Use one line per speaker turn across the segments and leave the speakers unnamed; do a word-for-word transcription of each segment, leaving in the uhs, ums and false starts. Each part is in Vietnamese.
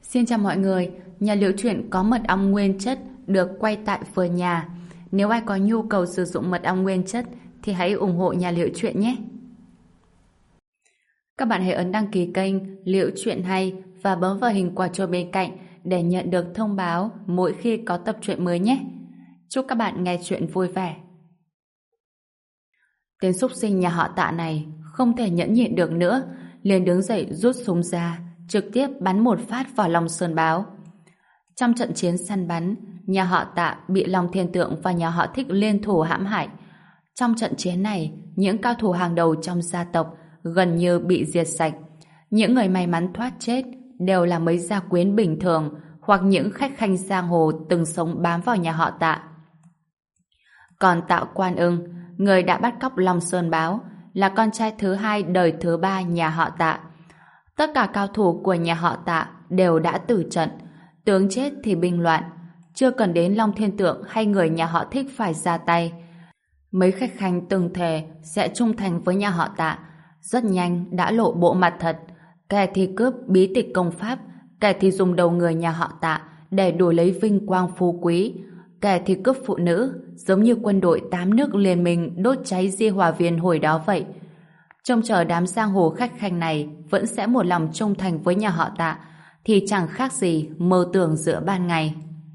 Xin chào mọi người, nhà Liễu Chuyện có mật ong nguyên chất được quay tại vườn nhà. Nếu ai có nhu cầu sử dụng mật ong nguyên chất thì hãy ủng hộ nhà Liễu Chuyện nhé. Các bạn hãy ấn đăng ký kênh Liễu Chuyện Hay và bấm vào hình quả chuông bên cạnh để nhận được thông báo mỗi khi có tập truyện mới nhé. Chúc các bạn nghe chuyện vui vẻ. Tên súc sinh nhà họ Tạ này không thể nhẫn nhịn được nữa, liền đứng dậy rút súng ra, trực tiếp bắn một phát vào Long Sơn Báo. Trong trận chiến săn bắn, nhà họ Tạ bị Long Thiên Tượng và nhà họ Thích liên thủ hãm hại. Trong trận chiến này, những cao thủ hàng đầu trong gia tộc gần như bị diệt sạch. Những người may mắn thoát chết đều là mấy gia quyến bình thường hoặc những khách khanh giang hồ từng sống bám vào nhà họ Tạ. Còn Tạ Quan Ưng, người đã bắt cóc Long Sơn Báo, là con trai thứ hai đời thứ ba nhà họ Tạ. Tất cả cao thủ của nhà họ Tạ đều đã tử trận, tướng chết thì binh loạn, chưa cần đến Long Thiên Tượng hay người nhà họ Thích phải ra tay. Mấy khách khanh từng thề sẽ trung thành với nhà họ Tạ, rất nhanh đã lộ bộ mặt thật. Kẻ thì cướp bí tịch công pháp, kẻ thì dùng đầu người nhà họ Tạ để đổi lấy vinh quang phú quý, kẻ thì cướp phụ nữ, giống như quân đội tám nước liên minh đốt cháy Di Hòa Viên hồi đó vậy. Trông chờ đám giang hồ khách khanh này vẫn sẽ một lòng trung thành với nhà họ Tạ, thì chẳng khác gì mơ tưởng giữa ban ngày.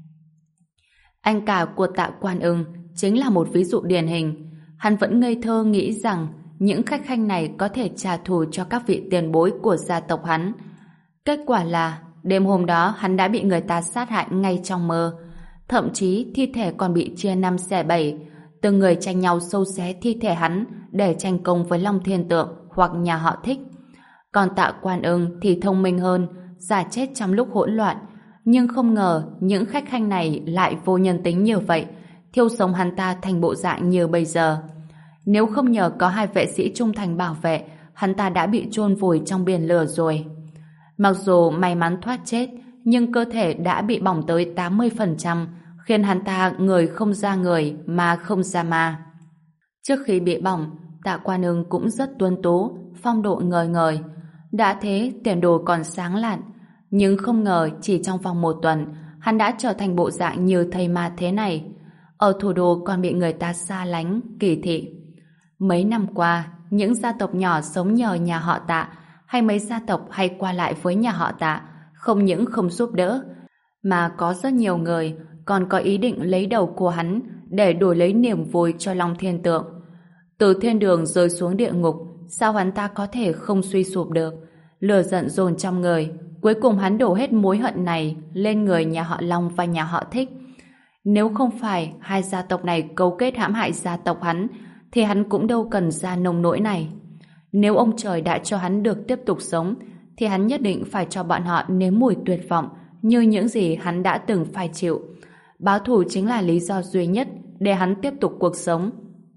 Anh cả của Tạ Quan Ưng chính là một ví dụ điển hình. Hắn vẫn ngây thơ nghĩ rằng những khách khanh này có thể trả thù cho các vị tiền bối của gia tộc hắn. Kết quả là đêm hôm đó hắn đã bị người ta sát hại ngay trong mơ. Thậm chí thi thể còn bị chia năm xẻ bảy, từng người tranh nhau xâu xé thi thể hắn để tranh công với Long Thiên Tượng hoặc nhà họ Thích. Còn Tạ Quan Ưng thì thông minh hơn, giả chết trong lúc hỗn loạn, nhưng không ngờ những khách khanh này lại vô nhân tính như vậy, thiêu sống hắn ta thành bộ dạng như bây giờ. Nếu không nhờ có hai vệ sĩ trung thành bảo vệ, hắn ta đã bị chôn vùi trong biển lửa rồi. Mặc dù may mắn thoát chết, nhưng cơ thể đã bị bỏng tới tám mươi phần trăm, khiến hắn ta người không ra người mà không ra ma. Trước khi bị bỏng, Tạ Quan Ưng cũng rất tuấn tú, phong độ ngời ngời. Đã thế, tiền đồ còn sáng lạn. Nhưng không ngờ chỉ trong vòng một tuần, hắn đã trở thành bộ dạng như thây ma thế này. Ở thủ đô còn bị người ta xa lánh, kỳ thị. Mấy năm qua, những gia tộc nhỏ sống nhờ nhà họ Tạ, hay mấy gia tộc hay qua lại với nhà họ Tạ, không những không giúp đỡ, mà có rất nhiều người còn có ý định lấy đầu của hắn để đổi lấy niềm vui cho Long Thiên Tượng. Từ thiên đường rơi xuống địa ngục, sao hắn ta có thể không suy sụp được? Lửa giận dồn trong người, cuối cùng hắn đổ hết mối hận này lên người nhà họ Long và nhà họ Thích. Nếu không phải hai gia tộc này cấu kết hãm hại gia tộc hắn, thì hắn cũng đâu cần ra nông nỗi này. Nếu ông trời đã cho hắn được tiếp tục sống, thì hắn nhất định phải cho bọn họ nếm mùi tuyệt vọng như những gì hắn đã từng phải chịu. Báo thù chính là lý do duy nhất để hắn tiếp tục cuộc sống.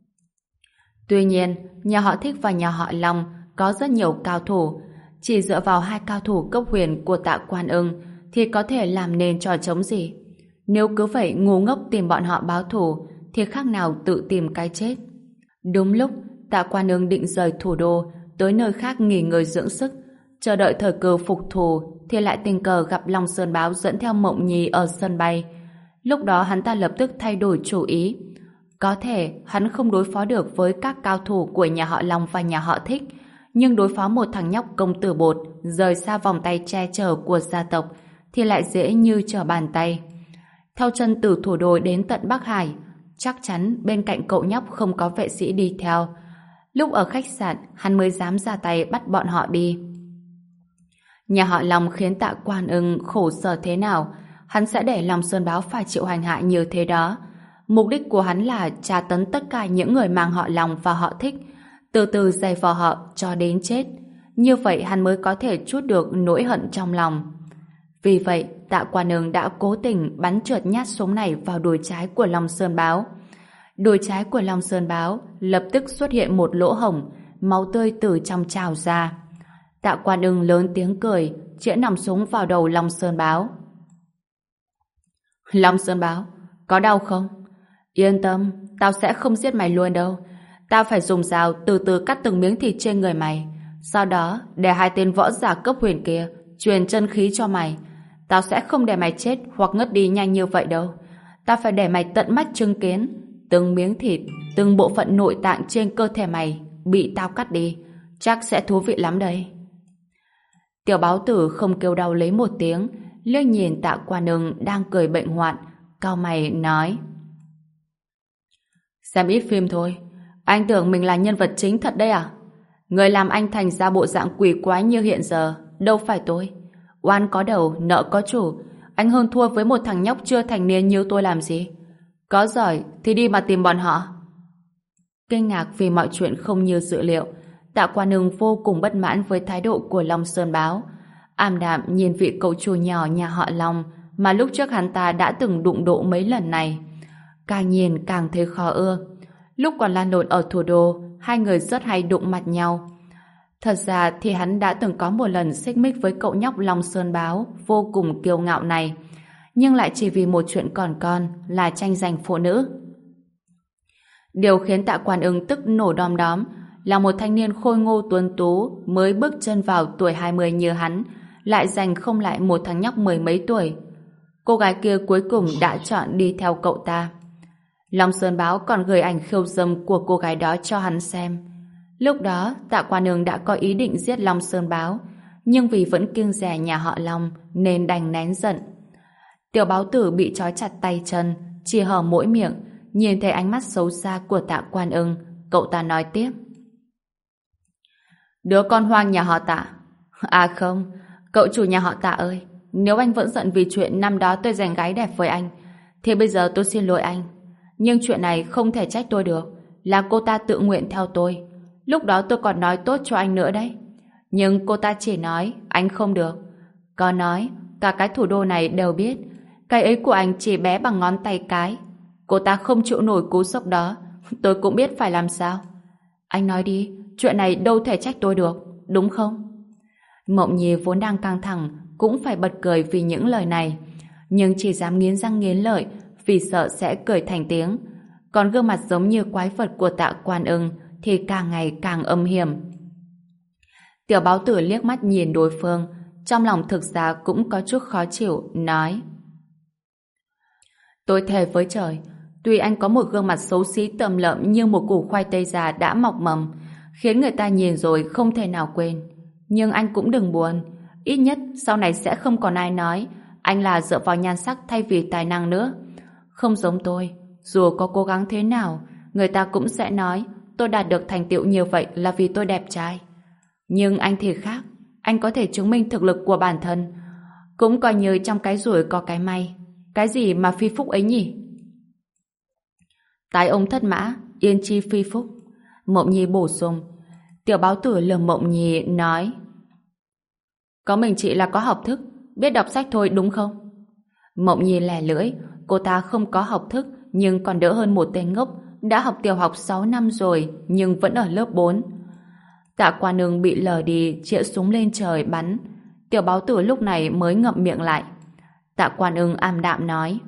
Tuy nhiên, nhà họ Thích và nhà họ Long có rất nhiều cao thủ. Chỉ dựa vào hai cao thủ cấp huyền của Tạ Quan Ưng thì có thể làm nên trò trống gì? Nếu cứ vậy ngu ngốc tìm bọn họ báo thù thì khác nào tự tìm cái chết. Đúng lúc Tạ Quan Ưng định rời thủ đô tới nơi khác nghỉ ngơi dưỡng sức, chờ đợi thời cơ phục thù, thì lại tình cờ gặp Long Sơn Báo dẫn theo Mộng Nhi ở sân bay. Lúc đó hắn ta lập tức thay đổi chủ ý. Có thể hắn không đối phó được với các cao thủ của nhà họ Long và nhà họ Thích, nhưng đối phó một thằng nhóc công tử bột rời xa vòng tay che chở của gia tộc thì lại dễ như trở bàn tay. Theo chân từ thủ đô đến tận Bắc Hải, chắc chắn bên cạnh cậu nhóc không có vệ sĩ đi theo. Lúc ở khách sạn, hắn mới dám ra tay bắt bọn họ đi. Nhà họ Long khiến Tạ Quan Ưng khổ sở thế nào, hắn sẽ để Long Sơn Báo phải chịu hành hạ như thế đó. Mục đích của hắn là tra tấn tất cả những người mang họ Long và họ Thích, từ từ giày vò họ cho đến chết. Như vậy hắn mới có thể trút được nỗi hận trong lòng. Vì vậy, Tạ Quan Ưng đã cố tình bắn trượt nhát súng này vào đùi trái của Long Sơn Báo. Đùi trái của Long Sơn Báo lập tức xuất hiện một lỗ hổng, máu tươi từ trong trào ra. Tạ Quan Ưng lớn tiếng cười, chĩa nòng súng vào đầu Long Sơn Báo. Long Sơn Báo, có đau không? Yên tâm, tao sẽ không giết mày luôn đâu. Tao phải dùng dao từ từ cắt từng miếng thịt trên người mày. Sau đó, để hai tên võ giả cấp huyền kia truyền chân khí cho mày. Tao sẽ không để mày chết hoặc ngất đi nhanh như vậy đâu. Tao phải để mày tận mắt chứng kiến từng miếng thịt, từng bộ phận nội tạng trên cơ thể mày bị tao cắt đi. Chắc sẽ thú vị lắm đây. Tiểu báo tử không kêu đau lấy một tiếng, liếc nhìn Tạ Quan Ưng đang cười bệnh hoạn, cau mày nói: Xem ít phim thôi, anh tưởng mình là nhân vật chính thật đấy à? Người làm anh thành ra bộ dạng quỷ quái như hiện giờ đâu phải tôi. Oan có đầu, nợ có chủ. Anh hơn thua với một thằng nhóc chưa thành niên như tôi làm gì? Có giỏi thì đi mà tìm bọn họ. Kinh ngạc vì mọi chuyện không như dự liệu, Tạ Quan Ưng vô cùng bất mãn với thái độ của Long Sơn Báo. Ảm đạm nhìn vị cậu chủ nhỏ nhà họ Long mà lúc trước hắn ta đã từng đụng độ mấy lần này. Càng nhìn càng thấy khó ưa. Lúc còn lan lộn ở thủ đô, hai người rất hay đụng mặt nhau. Thật ra thì hắn đã từng có một lần xích mích với cậu nhóc Long Sơn Báo vô cùng kiêu ngạo này, nhưng lại chỉ vì một chuyện còn con là tranh giành phụ nữ. Điều khiến Tạ Quan Ưng tức nổ đom đóm là một thanh niên khôi ngô tuấn tú mới bước chân vào tuổi hai mươi như hắn lại giành không lại một thằng nhóc mười mấy tuổi. Cô gái kia cuối cùng đã chọn đi theo cậu ta. Long Sơn Báo còn gửi ảnh khiêu dâm của cô gái đó cho hắn xem. Lúc đó Tạ Quan Ưng đã có ý định giết Long Sơn Báo, nhưng vì vẫn kiêng dè nhà họ Long nên đành nén giận. Tiểu báo tử bị trói chặt tay chân, chỉ hở mỗi miệng, nhìn thấy ánh mắt xấu xa của Tạ Quan Ưng, cậu ta nói tiếp: Đứa con hoang nhà họ Tạ. À không, cậu chủ nhà họ Tạ ơi, nếu anh vẫn giận vì chuyện năm đó tôi giành gái đẹp với anh, thì bây giờ tôi xin lỗi anh. Nhưng chuyện này không thể trách tôi được, là cô ta tự nguyện theo tôi. Lúc đó tôi còn nói tốt cho anh nữa đấy. Nhưng cô ta chỉ nói anh không được. Có nói cả cái thủ đô này đều biết cái ấy của anh chỉ bé bằng ngón tay cái. Cô ta không chịu nổi cú sốc đó. Tôi cũng biết phải làm sao. Anh nói đi, chuyện này đâu thể trách tôi được, đúng không? Mộng Nhi vốn đang căng thẳng cũng phải bật cười vì những lời này, nhưng chỉ dám nghiến răng nghiến lợi vì sợ sẽ cười thành tiếng. Còn gương mặt giống như quái vật của Tạ Quan Ưng thì càng ngày càng âm hiểm. Tiểu báo tử liếc mắt nhìn đối phương, trong lòng thực ra cũng có chút khó chịu, nói: Tôi thề với trời, tuy anh có một gương mặt xấu xí tầm lợm như một củ khoai tây già đã mọc mầm, khiến người ta nhìn rồi không thể nào quên, nhưng anh cũng đừng buồn, ít nhất sau này sẽ không còn ai nói anh là dựa vào nhan sắc thay vì tài năng nữa. Không giống tôi, dù có cố gắng thế nào, người ta cũng sẽ nói tôi đạt được thành tựu như vậy là vì tôi đẹp trai. Nhưng anh thì khác, anh có thể chứng minh thực lực của bản thân, cũng coi như trong cái rủi có cái may. Cái gì mà phi phúc ấy nhỉ? Tai ông thất mã, yên chi phi phúc. Mộng Nhi bổ sung. Tiểu báo tử lườm Mộng Nhi nói: Có mình chị là có học thức, biết đọc sách thôi đúng không? Mộng Nhi lẻ lưỡi, cô ta không có học thức nhưng còn đỡ hơn một tên ngốc đã học tiểu học sáu năm rồi nhưng vẫn ở lớp bốn. Tạ Quan Ưng bị lờ đi, chĩa súng lên trời bắn. Tiểu báo tử lúc này mới ngậm miệng lại. Tạ Quan Ưng ảm đạm nói: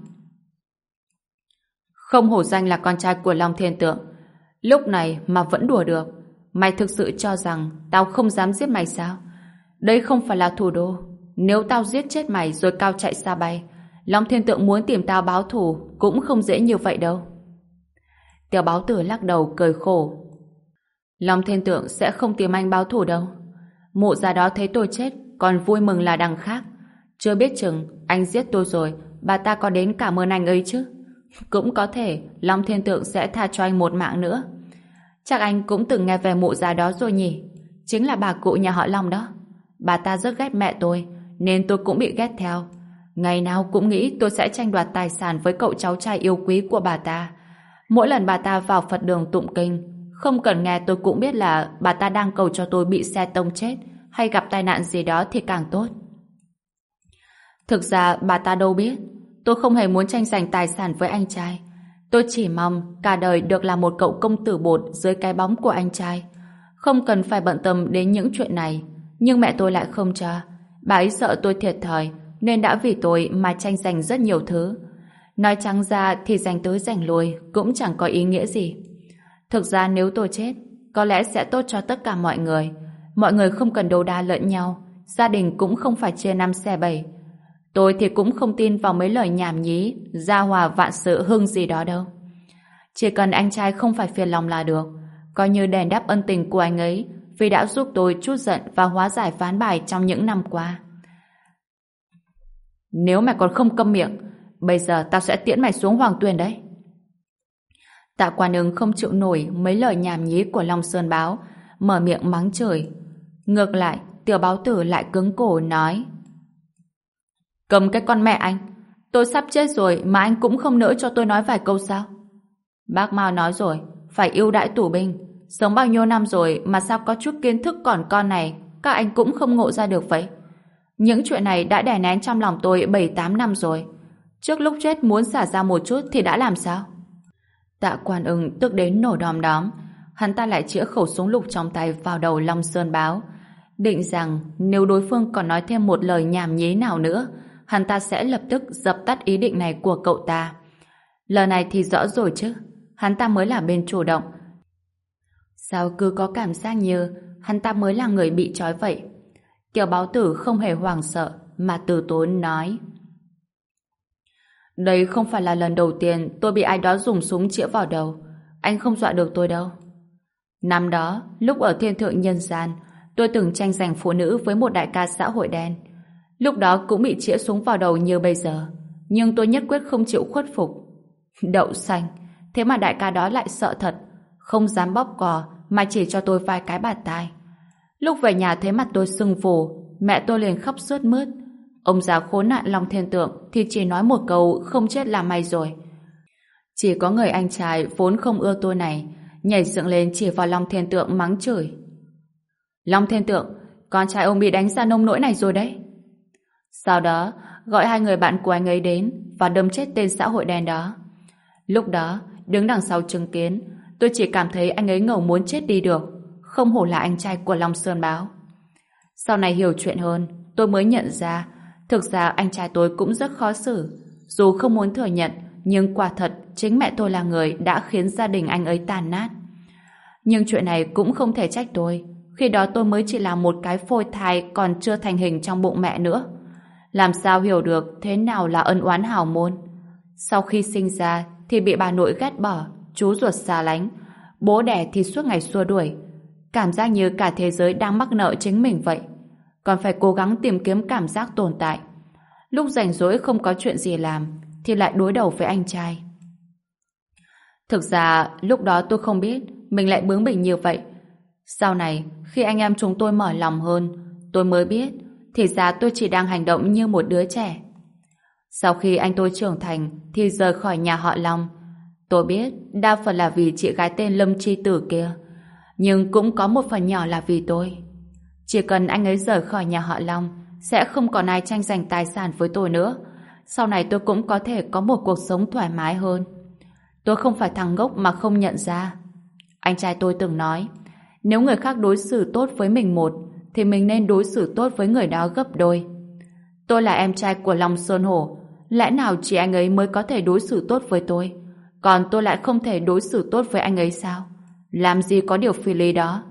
Không hổ danh là con trai của Long Thiên Tượng, lúc này mà vẫn đùa được. Mày thực sự cho rằng tao không dám giết mày sao? Đây không phải là thủ đô. Nếu tao giết chết mày rồi cao chạy xa bay, Long Thiên Tượng muốn tìm tao báo thù cũng không dễ như vậy đâu. Tiểu báo tử lắc đầu cười khổ. Long Thiên Tượng sẽ không tìm anh báo thù đâu. Mụ già đó thấy tôi chết còn vui mừng là đằng khác. Chưa biết chừng anh giết tôi rồi bà ta có đến cảm ơn anh ấy chứ. Cũng có thể Long Thiên Tượng sẽ tha cho anh một mạng nữa. Chắc anh cũng từng nghe về mụ già đó rồi nhỉ? Chính là bà cụ nhà họ Long đó. Bà ta rất ghét mẹ tôi nên tôi cũng bị ghét theo. Ngày nào cũng nghĩ tôi sẽ tranh đoạt tài sản với cậu cháu trai yêu quý của bà ta. Mỗi lần bà ta vào Phật đường tụng kinh, không cần nghe tôi cũng biết là bà ta đang cầu cho tôi bị xe tông chết hay gặp tai nạn gì đó thì càng tốt. Thực ra bà ta đâu biết tôi không hề muốn tranh giành tài sản với anh trai. Tôi chỉ mong cả đời được là một cậu công tử bột dưới cái bóng của anh trai, không cần phải bận tâm đến những chuyện này. Nhưng mẹ tôi lại không cho. Bà ấy sợ tôi thiệt thòi nên đã vì tôi mà tranh giành rất nhiều thứ. Nói trắng ra thì giành tới giành lui cũng chẳng có ý nghĩa gì. Thực ra nếu tôi chết, có lẽ sẽ tốt cho tất cả mọi người. Mọi người không cần đấu đá lẫn nhau, gia đình cũng không phải chia năm xẻ bảy. Tôi thì cũng không tin vào mấy lời nhảm nhí, gia hòa vạn sự hưng gì đó đâu. Chỉ cần anh trai không phải phiền lòng là được, coi như đền đáp ân tình của anh ấy vì đã giúp tôi trút giận và hóa giải ván bài trong những năm qua. Nếu mày còn không câm miệng, bây giờ tao sẽ tiễn mày xuống Hoàng Tuyền đấy. Tạ Quan Ưng không chịu nổi mấy lời nhảm nhí của Long Sơn Báo, mở miệng mắng chửi. Ngược lại, Tiểu Báo Tử lại cứng cổ nói: Cầm cái con mẹ anh, tôi sắp chết rồi mà anh cũng không nỡ cho tôi nói vài câu sao? Bác Mao nói rồi, phải ưu đãi tù binh. Sống bao nhiêu năm rồi mà sao có chút kiến thức còn con này các anh cũng không ngộ ra được vậy? Những chuyện này đã đè nén trong lòng tôi bảy tám năm rồi. Trước lúc chết muốn xả ra một chút thì đã làm sao? Tạ Quan Ưng tức đến nổ đom đóm. Hắn ta lại chĩa khẩu súng lục trong tay vào đầu Long Sơn Báo, định rằng nếu đối phương còn nói thêm một lời nhảm nhí nào nữa, hắn ta sẽ lập tức dập tắt ý định này của cậu ta. Lần này thì rõ rồi chứ, hắn ta mới là bên chủ động. Sao cứ có cảm giác như hắn ta mới là người bị trói vậy? Tiểu Báo Tử không hề hoảng sợ mà từ tốn nói: Đây không phải là lần đầu tiên tôi bị ai đó dùng súng chĩa vào đầu. Anh không dọa được tôi đâu. Năm đó, lúc ở Thiên Thượng Nhân Gian, tôi từng tranh giành phụ nữ với một đại ca xã hội đen. Lúc đó cũng bị chĩa súng vào đầu như bây giờ, nhưng tôi nhất quyết không chịu khuất phục. Đậu xanh, thế mà đại ca đó lại sợ thật, không dám bóp cò mà chỉ cho tôi vài cái bạt tai. Lúc về nhà thấy mặt tôi sưng phù, mẹ tôi liền khóc sướt mướt. Ông già khốn nạn Long Thiên Tượng thì chỉ nói một câu không chết là may rồi. Chỉ có người anh trai vốn không ưa tôi này nhảy dựng lên chỉ vào Long Thiên Tượng mắng chửi: Long Thiên Tượng, con trai ông bị đánh ra nông nỗi này rồi đấy. Sau đó gọi hai người bạn của anh ấy đến và đâm chết tên xã hội đen đó. Lúc đó đứng đằng sau chứng kiến, tôi chỉ cảm thấy anh ấy ngầu muốn chết đi được, không hổ là anh trai của Long Sơn Báo. Sau này hiểu chuyện hơn, tôi mới nhận ra thực ra anh trai tôi cũng rất khó xử. Dù không muốn thừa nhận, nhưng quả thật chính mẹ tôi là người đã khiến gia đình anh ấy tàn nát. Nhưng chuyện này cũng không thể trách tôi. Khi đó tôi mới chỉ là một cái phôi thai còn chưa thành hình trong bụng mẹ nữa. Làm sao hiểu được thế nào là ân oán hào môn. Sau khi sinh ra thì bị bà nội ghét bỏ, chú ruột xa lánh, bố đẻ thì suốt ngày xua đuổi. Cảm giác như cả thế giới đang mắc nợ chính mình vậy. Còn phải cố gắng tìm kiếm cảm giác tồn tại. Lúc rảnh rỗi không có chuyện gì làm thì lại đối đầu với anh trai. Thực ra lúc đó tôi không biết mình lại bướng bỉnh như vậy. Sau này khi anh em chúng tôi mở lòng hơn, tôi mới biết thì ra tôi chỉ đang hành động như một đứa trẻ. Sau khi anh tôi trưởng thành thì rời khỏi nhà họ Long. Tôi biết đa phần là vì chị gái tên Lâm Chi Tử kia, nhưng cũng có một phần nhỏ là vì tôi. Chỉ cần anh ấy rời khỏi nhà họ Long, sẽ không còn ai tranh giành tài sản với tôi nữa. Sau này tôi cũng có thể có một cuộc sống thoải mái hơn. Tôi không phải thằng ngốc mà không nhận ra. Anh trai tôi từng nói, nếu người khác đối xử tốt với mình một, thì mình nên đối xử tốt với người đó gấp đôi. Tôi là em trai của Long Sơn Hổ, lẽ nào chỉ anh ấy mới có thể đối xử tốt với tôi, còn tôi lại không thể đối xử tốt với anh ấy sao? Làm gì có điều phi lý đó.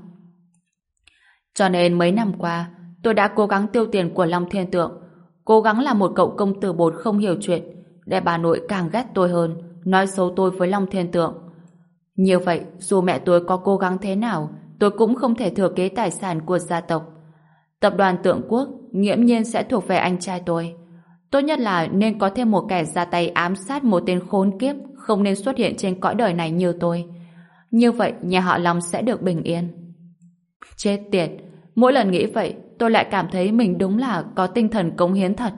Cho nên mấy năm qua, tôi đã cố gắng tiêu tiền của Long Thiên Tượng, cố gắng là một cậu công tử bột không hiểu chuyện, để bà nội càng ghét tôi hơn, nói xấu tôi với Long Thiên Tượng. Như vậy, dù mẹ tôi có cố gắng thế nào, tôi cũng không thể thừa kế tài sản của gia tộc. Tập đoàn Tượng Quốc nghiễm nhiên sẽ thuộc về anh trai tôi. Tốt nhất là nên có thêm một kẻ ra tay ám sát một tên khốn kiếp không nên xuất hiện trên cõi đời này như tôi. Như vậy, nhà họ Long sẽ được bình yên. Chết tiệt! Mỗi lần nghĩ vậy, tôi lại cảm thấy mình đúng là có tinh thần cống hiến thật.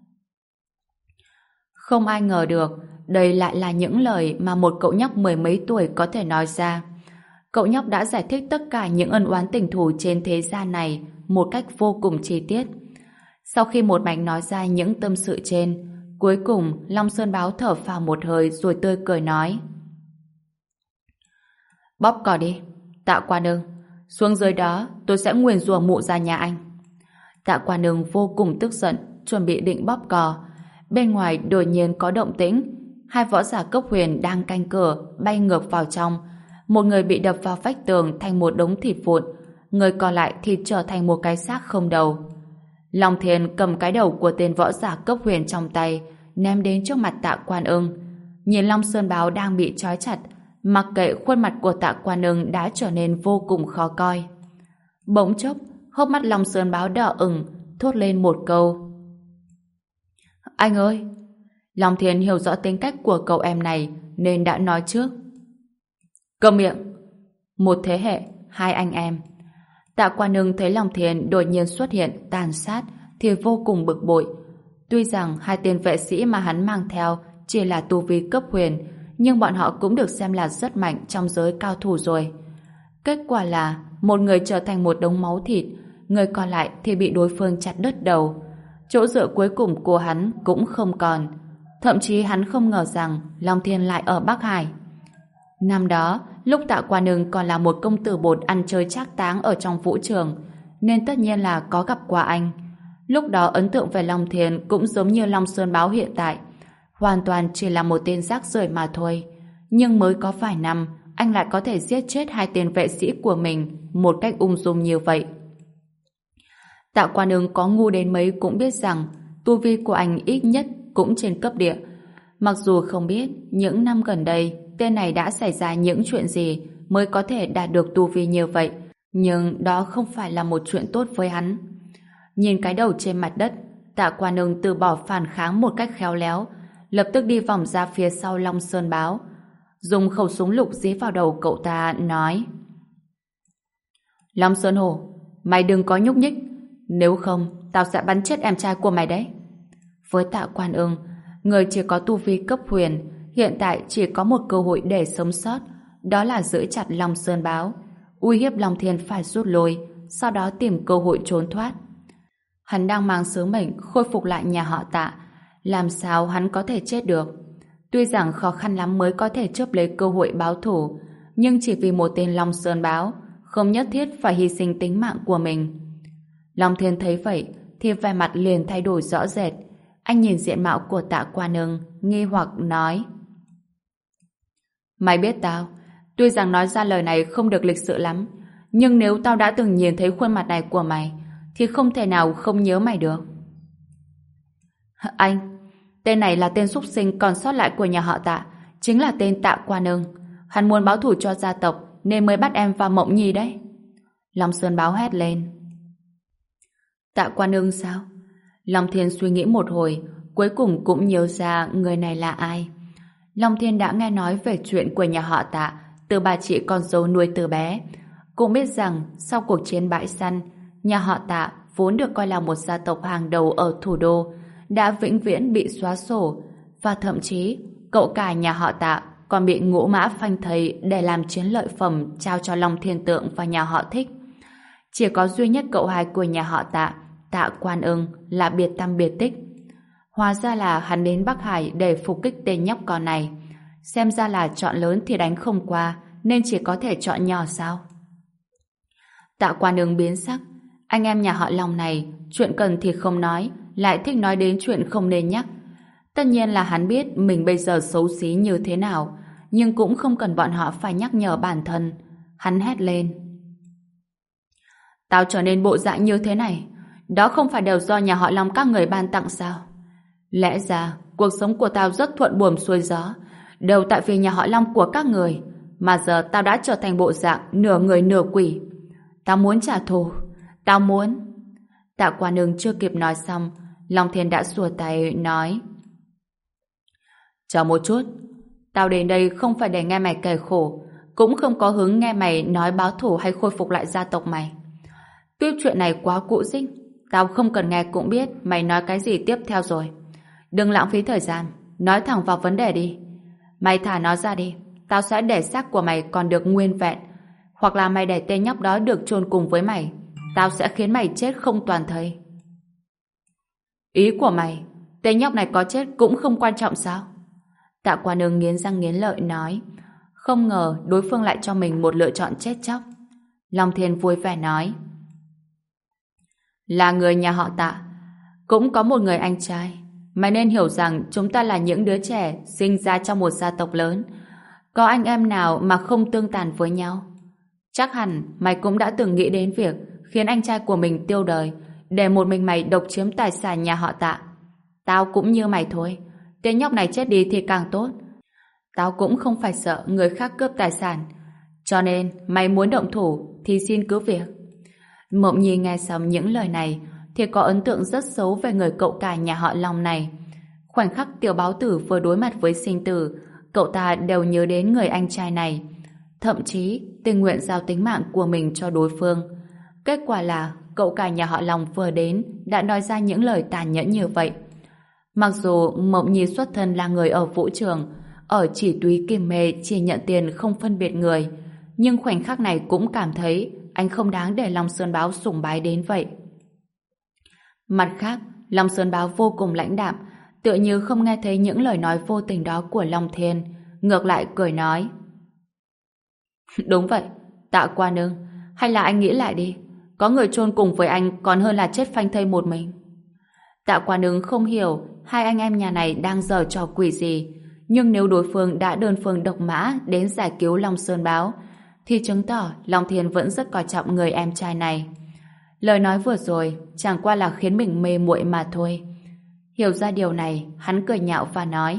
Không ai ngờ được, đây lại là những lời mà một cậu nhóc mười mấy tuổi có thể nói ra. Cậu nhóc đã giải thích tất cả những ân oán tình thù trên thế gian này một cách vô cùng chi tiết. Sau khi một mạch nói ra những tâm sự trên, cuối cùng Long Sơn Báo thở phào một hơi rồi tươi cười nói: Bóp cò đi, Tạ Quan Ưng. Xuống dưới đó tôi sẽ nguyền rủa mụ ra nhà anh. Tạ Quan Ưng vô cùng tức giận, chuẩn bị định bóp cò. Bên ngoài đột nhiên có động tĩnh. Hai võ giả cấp huyền đang canh cửa bay ngược vào trong. Một người bị đập vào vách tường thành một đống thịt vụn, người còn lại thì trở thành một cái xác không đầu. Long Thiên cầm cái đầu của tên võ giả cấp huyền trong tay, ném đến trước mặt Tạ Quan Ưng. Nhìn Long Sơn Báo đang bị trói chặt, mặc kệ khuôn mặt của Tạ Quan Ưng đã trở nên vô cùng khó coi. Bỗng chốc, hốc mắt Long Sơn Báo đỏ ửng, thốt lên một câu. Anh ơi! Long Thiên hiểu rõ tính cách của cậu em này nên đã nói trước. Câm miệng! Một thế hệ, hai anh em. Tạ Quan Ưng thấy Long Thiên đột nhiên xuất hiện tàn sát thì vô cùng bực bội. Tuy rằng hai tên vệ sĩ mà hắn mang theo chỉ là tu vi cấp huyền, nhưng bọn họ cũng được xem là rất mạnh trong giới cao thủ rồi. Kết quả là một người trở thành một đống máu thịt, người còn lại thì bị đối phương chặt đứt đầu. Chỗ dựa cuối cùng của hắn cũng không còn. Thậm chí hắn không ngờ rằng Long Thiên lại ở Bắc Hải. Năm đó, lúc Tạ Quan Ưng còn là một công tử bột ăn chơi trác táng ở trong vũ trường, nên tất nhiên là có gặp qua anh. Lúc đó ấn tượng về Long Thiên cũng giống như Long Sơn Báo hiện tại, hoàn toàn chỉ là một tên rác rưởi mà thôi. Nhưng mới có vài năm, anh lại có thể giết chết hai tên vệ sĩ của mình một cách ung dung như vậy. Tạ Quan Ưng có ngu đến mấy cũng biết rằng tu vi của anh ít nhất cũng trên cấp địa. Mặc dù không biết những năm gần đây tên này đã xảy ra những chuyện gì mới có thể đạt được tu vi như vậy, nhưng đó không phải là một chuyện tốt với hắn. Nhìn cái đầu trên mặt đất, Tạ Quan Ưng từ bỏ phản kháng một cách khéo léo, lập tức đi vòng ra phía sau Long Sơn Báo, dùng khẩu súng lục dí vào đầu cậu ta, nói: Long Sơn Hổ, mày đừng có nhúc nhích, nếu không tao sẽ bắn chết em trai của mày đấy. Với Tạ Quan Ưng, người chỉ có tu vi cấp huyền, hiện tại chỉ có một cơ hội để sống sót, đó là giữ chặt Long Sơn Báo, uy hiếp Long Thiên phải rút lui, sau đó tìm cơ hội trốn thoát. Hắn đang mang sứ mệnh khôi phục lại nhà họ Tạ, làm sao hắn có thể chết được? Tuy rằng khó khăn lắm mới có thể chớp lấy cơ hội báo thù, nhưng chỉ vì một tên Long Sơn Báo, không nhất thiết phải hy sinh tính mạng của mình. Long Thiên thấy vậy thì vẻ mặt liền thay đổi rõ rệt. Anh nhìn diện mạo của Tạ Quan Ưng, nghi hoặc nói: Mày biết tao, tuy rằng nói ra lời này không được lịch sự lắm, nhưng nếu tao đã từng nhìn thấy khuôn mặt này của mày thì không thể nào không nhớ mày được. Anh, tên này là tên súc sinh còn sót lại của nhà họ Tạ, chính là tên Tạ Quan Ưng. Hắn muốn báo thù cho gia tộc nên mới bắt em vào Mộng Nhi đấy. Long Sơn Báo hét lên. Tạ Quan Ưng sao? Long Thiên suy nghĩ một hồi, cuối cùng cũng nhớ ra người này là ai. Long Thiên đã nghe nói về chuyện của nhà họ Tạ từ bà chị con dâu nuôi từ bé, cũng biết rằng sau cuộc chiến bãi săn, nhà họ Tạ vốn được coi là một gia tộc hàng đầu ở thủ đô đã vĩnh viễn bị xóa sổ, và thậm chí cậu cả nhà họ Tạ còn bị Ngũ Mã phanh thây để làm chiến lợi phẩm trao cho Long Thiên Tượng và nhà họ Thích. Chỉ có duy nhất cậu hai của nhà họ Tạ, Tạ Quan Ưng, là biệt tăm biệt tích. Hóa ra là hắn đến Bắc Hải để phục kích tên nhóc con này. Xem ra là chọn lớn thì đánh không qua, nên chỉ có thể chọn nhỏ sao? Tạ Quan Ưng biến sắc. Anh em nhà họ Long này, chuyện cần thì không nói, lại thích nói đến chuyện không nên nhắc. Tất nhiên là hắn biết mình bây giờ xấu xí như thế nào, nhưng cũng không cần bọn họ phải nhắc nhở bản thân. Hắn hét lên: Tao trở nên bộ dạng như thế này, đó không phải đều do nhà họ Long các người ban tặng sao? Lẽ ra cuộc sống của tao rất thuận buồm xuôi gió, đều tại vì nhà họ Long của các người, mà giờ tao đã trở thành bộ dạng nửa người nửa quỷ. Tao muốn trả thù, tao muốn. Tạ Quan Ưng chưa kịp nói xong, Long Thiên đã xua tay nói: Chờ một chút, tao đến đây không phải để nghe mày kể khổ, cũng không có hứng nghe mày nói báo thù hay khôi phục lại gia tộc mày. Tiếp chuyện này quá cũ dích, tao không cần nghe cũng biết mày nói cái gì tiếp theo rồi. Đừng lãng phí thời gian, nói thẳng vào vấn đề đi. Mày thả nó ra đi, tao sẽ để xác của mày còn được nguyên vẹn, hoặc là mày để tên nhóc đó được chôn cùng với mày, tao sẽ khiến mày chết không toàn thây. Ý của mày, tên nhóc này có chết cũng không quan trọng sao? Tạ Quan Ưng nghiến răng nghiến lợi nói. Không ngờ đối phương lại cho mình một lựa chọn chết chóc. Long Thiên vui vẻ nói: Là người nhà họ Tạ, cũng có một người anh trai. Mày nên hiểu rằng chúng ta là những đứa trẻ sinh ra trong một gia tộc lớn. Có anh em nào mà không tương tàn với nhau? Chắc hẳn mày cũng đã từng nghĩ đến việc khiến anh trai của mình tiêu đời để một mình mày độc chiếm tài sản nhà họ Tạ. Tao cũng như mày thôi. Tên nhóc này chết đi thì càng tốt. Tao cũng không phải sợ người khác cướp tài sản. Cho nên mày muốn động thủ thì xin cứ việc. Mộng Nhi nghe xong những lời này thì có ấn tượng rất xấu về người cậu cả nhà họ Long này. Khoảnh khắc Tiểu Báo Tử vừa đối mặt với sinh tử, cậu ta đều nhớ đến người anh trai này. Thậm chí tình nguyện giao tính mạng của mình cho đối phương. Kết quả là cậu cả nhà họ Long vừa đến đã nói ra những lời tàn nhẫn như vậy. Mặc dù Mộng Nhi xuất thân là người ở vũ trường, ở chỉ túy kim mê chỉ nhận tiền không phân biệt người, nhưng khoảnh khắc này cũng cảm thấy anh không đáng để Long Sơn Báo sùng bái đến vậy. Mặt khác, Long Sơn Báo vô cùng lãnh đạm, tựa như không nghe thấy những lời nói vô tình đó của Long Thiên, ngược lại cười nói: đúng vậy, Tạ Quan Ưng, hay là anh nghĩ lại đi, có người chôn cùng với anh còn hơn là chết phanh thây một mình. Tạ Quan Ưng không hiểu hai anh em nhà này đang giở trò quỷ gì, nhưng nếu đối phương đã đơn phương độc mã đến giải cứu Long Sơn Báo, thì chứng tỏ Long Thiên vẫn rất coi trọng người em trai này. Lời nói vừa rồi chẳng qua là khiến mình mê muội mà thôi. Hiểu ra điều này, hắn cười nhạo và nói: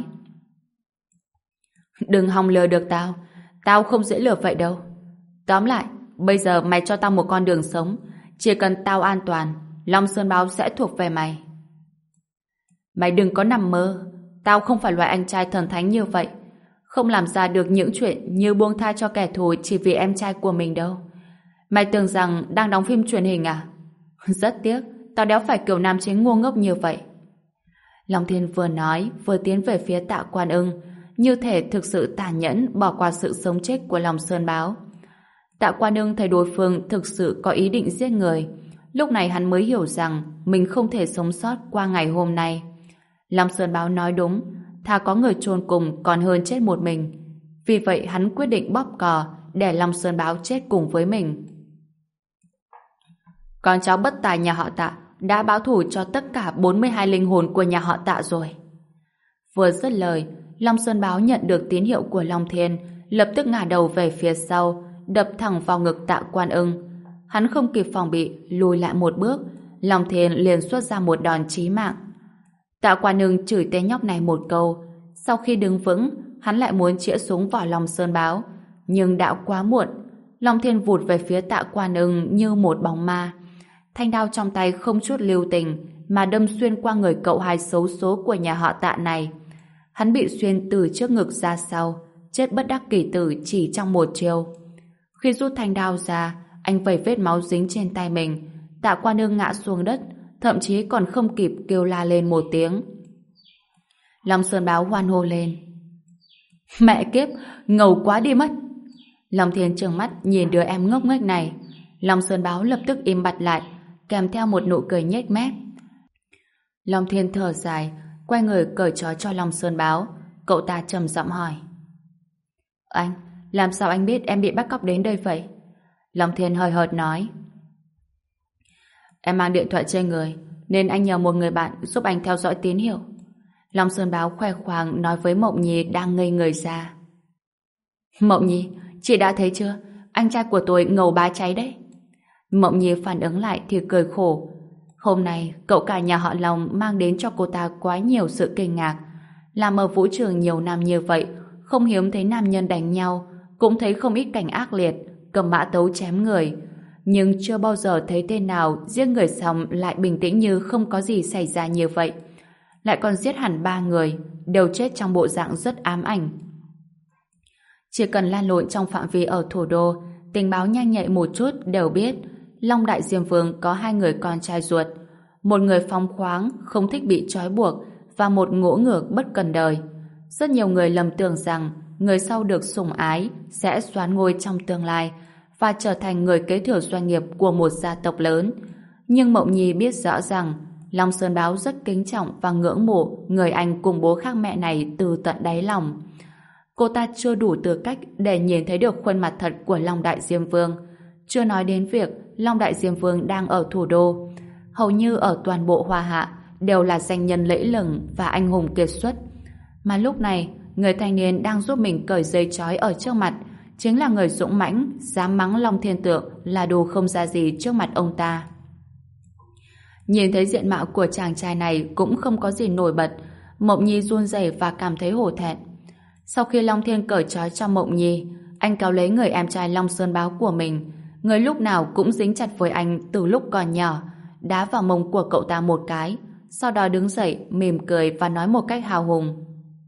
đừng hòng lừa được tao, tao không dễ lừa vậy đâu. Tóm lại, bây giờ mày cho tao một con đường sống, chỉ cần tao an toàn, Long Sơn Báo sẽ thuộc về mày. Mày đừng có nằm mơ, tao không phải loại anh trai thần thánh như vậy, không làm ra được những chuyện như buông tha cho kẻ thù chỉ vì em trai của mình đâu. Mày tưởng rằng đang đóng phim truyền hình à? Rất tiếc, tao đéo phải kiểu nam chính ngu ngốc như vậy. Long Thiên vừa nói vừa tiến về phía Tạ Quan Ưng, như thể thực sự tàn nhẫn bỏ qua sự sống chết của Long Sơn Báo. Tạ Quan Ưng thấy đối phương thực sự có ý định giết người, lúc này hắn mới hiểu rằng mình không thể sống sót qua ngày hôm nay. Long Sơn Báo nói đúng, thà có người chôn cùng còn hơn chết một mình. Vì vậy hắn quyết định bóp cò để Long Sơn Báo chết cùng với mình. Con cháu bất tài nhà họ Tạ đã báo thù cho tất cả bốn mươi hai linh hồn của nhà họ Tạ rồi. Vừa dứt lời, Long Sơn Báo nhận được tín hiệu của Long Thiên, lập tức ngả đầu về phía sau, đập thẳng vào ngực Tạ Quan Ưng. Hắn không kịp phòng bị, lùi lại một bước, Long Thiên liền xuất ra một đòn chí mạng. Tạ Quan Ưng chửi tên nhóc này một câu, sau khi đứng vững, hắn lại muốn chĩa súng vào Long Sơn Báo, nhưng đã quá muộn. Long Thiên vụt về phía Tạ Quan Ưng như một bóng ma. Thanh đao trong tay không chút lưu tình mà đâm xuyên qua người cậu hai xấu số của nhà họ Tạ này. Hắn bị xuyên từ trước ngực ra sau, chết bất đắc kỳ tử chỉ trong một chiêu. Khi rút thanh đao ra, anh vẩy vết máu dính trên tay mình. Tạ Quan Ưng ngã xuống đất, thậm chí còn không kịp kêu la lên một tiếng. Long Sơn Báo hoan hô lên: mẹ kiếp, ngầu quá đi mất. Long Thiên trừng mắt nhìn đứa em ngốc nghếch này. Long Sơn Báo lập tức im bặt lại, kèm theo một nụ cười nhếch mép. Long Thiên thở dài, quay người cởi trói cho Long Sơn Báo. Cậu ta trầm giọng hỏi: anh, làm sao anh biết em bị bắt cóc đến đây vậy? Long Thiên hời hợt nói: em mang điện thoại trên người, nên anh nhờ một người bạn giúp anh theo dõi tín hiệu. Long Sơn Báo khoe khoang nói với Mộng Nhi đang ngây người ra. Mộng Nhi, chị đã thấy chưa? Anh trai của tôi ngầu bá cháy đấy. Mộng Nhi phản ứng lại thì cười khổ. Hôm nay, cậu cả nhà họ Long mang đến cho cô ta quá nhiều sự kinh ngạc. Làm ở vũ trường nhiều năm như vậy, không hiếm thấy nam nhân đánh nhau, cũng thấy không ít cảnh ác liệt, cầm mã tấu chém người. Nhưng chưa bao giờ thấy tên nào giết người xong lại bình tĩnh như không có gì xảy ra như vậy. Lại còn giết hẳn ba người, đều chết trong bộ dạng rất ám ảnh. Chỉ cần lan lộn trong phạm vi ở thủ đô, tình báo nhanh nhạy một chút đều biết Long Đại Diêm Vương có hai người con trai ruột, một người phóng khoáng, không thích bị trói buộc, và một ngỗ ngược bất cần đời. Rất nhiều người lầm tưởng rằng người sau được sủng ái sẽ soán ngôi trong tương lai và trở thành người kế thừa doanh nghiệp của một gia tộc lớn. Nhưng Mộng Nhi biết rõ rằng Long Sơn Báo rất kính trọng và ngưỡng mộ người anh cùng bố khác mẹ này từ tận đáy lòng. Cô ta chưa đủ tư cách để nhìn thấy được khuôn mặt thật của Long Đại Diêm Vương. Chưa nói đến việc Long Đại Diêm Vương đang ở thủ đô. Hầu như ở toàn bộ Hoa Hạ đều là danh nhân lẫy lừng và anh hùng kiệt xuất. Mà lúc này, người thanh niên đang giúp mình cởi dây trói ở trước mặt chính là người dũng mãnh, dám mắng Long Thiên Tượng là đồ không ra gì trước mặt ông ta. Nhìn thấy diện mạo của chàng trai này cũng không có gì nổi bật, Mộng Nhi run rẩy và cảm thấy hổ thẹn. Sau khi Long Thiên cởi trói cho Mộng Nhi, anh kéo lấy người em trai Long Sơn Báo của mình, người lúc nào cũng dính chặt với anh từ lúc còn nhỏ, đá vào mông của cậu ta một cái, sau đó đứng dậy, mỉm cười và nói một cách hào hùng.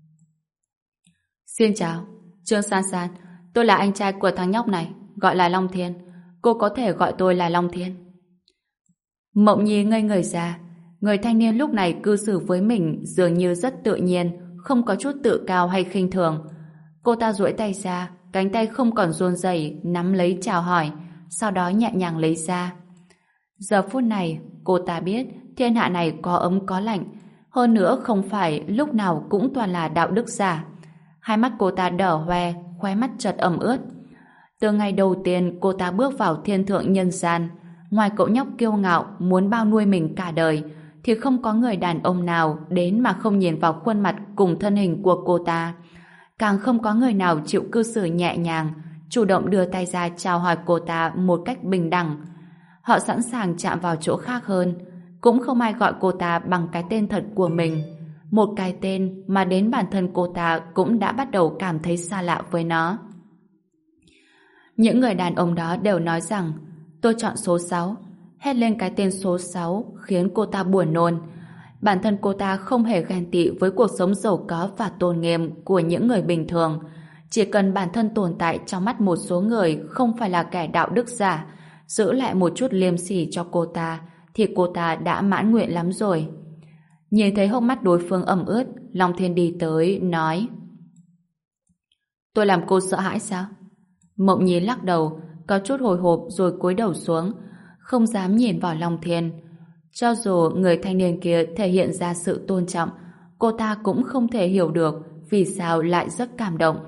Xin chào, Trương San San, tôi là anh trai của thằng nhóc này, gọi là Long Thiên. Cô có thể gọi tôi là Long Thiên. Mộng Nhi ngây người ra, người thanh niên lúc này cư xử với mình dường như rất tự nhiên, không có chút tự cao hay khinh thường. Cô ta duỗi tay ra, cánh tay không còn run rẩy, nắm lấy chào hỏi, sau đó nhẹ nhàng lấy ra. Giờ phút này, cô ta biết thiên hạ này có ấm có lạnh, hơn nữa không phải lúc nào cũng toàn là đạo đức giả. Hai mắt cô ta đỏ hoe, khóe mắt chợt ẩm ướt. Từ ngày đầu tiên cô ta bước vào thiên thượng nhân gian, ngoài cậu nhóc kiêu ngạo muốn bao nuôi mình cả đời, thì không có người đàn ông nào đến mà không nhìn vào khuôn mặt cùng thân hình của cô ta. Càng không có người nào chịu cư xử nhẹ nhàng, chủ động đưa tay ra chào hỏi cô ta một cách bình đẳng. Họ sẵn sàng chạm vào chỗ khác hơn, cũng không ai gọi cô ta bằng cái tên thật của mình. Một cái tên mà đến bản thân cô ta cũng đã bắt đầu cảm thấy xa lạ với nó. Những người đàn ông đó đều nói rằng tôi chọn số sáu. Hét lên cái tên số sáu khiến cô ta buồn nôn. Bản thân cô ta không hề ghen tị với cuộc sống giàu có và tôn nghiêm của những người bình thường. Chỉ cần bản thân tồn tại trong mắt một số người không phải là kẻ đạo đức giả, giữ lại một chút liêm sỉ cho cô ta, thì cô ta đã mãn nguyện lắm rồi. Nhìn thấy hốc mắt đối phương ẩm ướt, Long Thiên đi tới, nói: Tôi làm cô sợ hãi sao? Mộng Nhi lắc đầu, có chút hồi hộp rồi cúi đầu xuống, không dám nhìn vào Long Thiên. Cho dù người thanh niên kia thể hiện ra sự tôn trọng, cô ta cũng không thể hiểu được vì sao lại rất cảm động.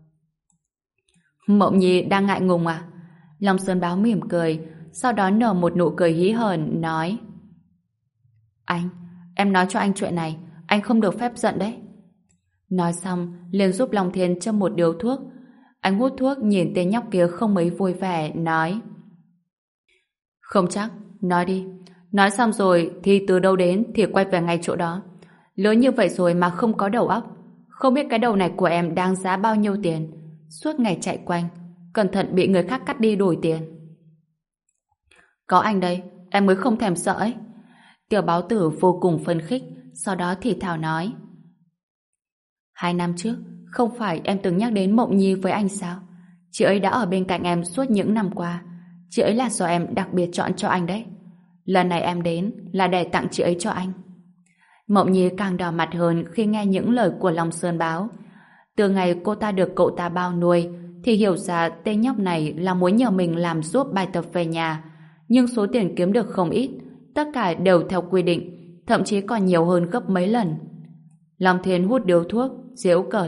Mộng Nhi đang ngại ngùng à? Long Sơn Báo mỉm cười, sau đó nở một nụ cười hí hởn, nói: Anh, em nói cho anh chuyện này, anh không được phép giận đấy. Nói xong, liền giúp Long Thiên châm một điếu thuốc. Anh hút thuốc nhìn tên nhóc kia không mấy vui vẻ, nói: Không chắc, nói đi. Nói xong rồi thì từ đâu đến thì quay về ngay chỗ đó. Lớn như vậy rồi mà không có đầu óc. Không biết cái đầu này của em đáng giá bao nhiêu tiền. Suốt ngày chạy quanh, cẩn thận bị người khác cắt đi đổi tiền. Có anh đây, em mới không thèm sợ ấy. Tiểu báo tử vô cùng phấn khích, sau đó thì thào nói: Hai năm trước, không phải em từng nhắc đến Mộng Nhi với anh sao? Chị ấy đã ở bên cạnh em suốt những năm qua. Chị ấy là do em đặc biệt chọn cho anh đấy. Lần này em đến là để tặng chị ấy cho anh. Mộng Nhi càng đỏ mặt hơn khi nghe những lời của Long Sơn Báo. Từ ngày cô ta được cậu ta bao nuôi thì hiểu ra tên nhóc này là muốn nhờ mình làm giúp bài tập về nhà, nhưng số tiền kiếm được không ít, tất cả đều theo quy định, thậm chí còn nhiều hơn gấp mấy lần. Long Thiên hút điếu thuốc, giễu cợt: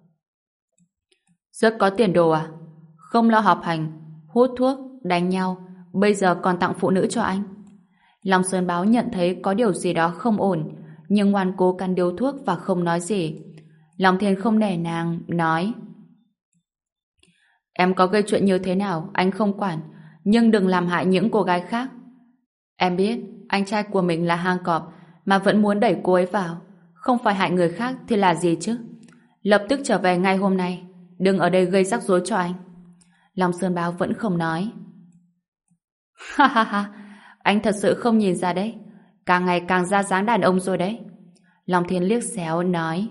Rất có tiền đồ à? Không lo học hành, hút thuốc, đánh nhau, bây giờ còn tặng phụ nữ cho anh. Long Sơn Báo nhận thấy có điều gì đó không ổn, nhưng ngoan cố căn điếu thuốc và không nói gì. Long Thiên không nể nàng, nói: Em có gây chuyện như thế nào, anh không quản, nhưng đừng làm hại những cô gái khác. Em biết anh trai của mình là hang cọp mà vẫn muốn đẩy cô ấy vào, không phải hại người khác thì là gì chứ? Lập tức trở về ngay hôm nay, đừng ở đây gây rắc rối cho anh. Long Sơn Báo vẫn không nói. Ha ha ha, anh thật sự không nhìn ra đấy, càng ngày càng ra dáng đàn ông rồi đấy. Long Thiên liếc xéo nói: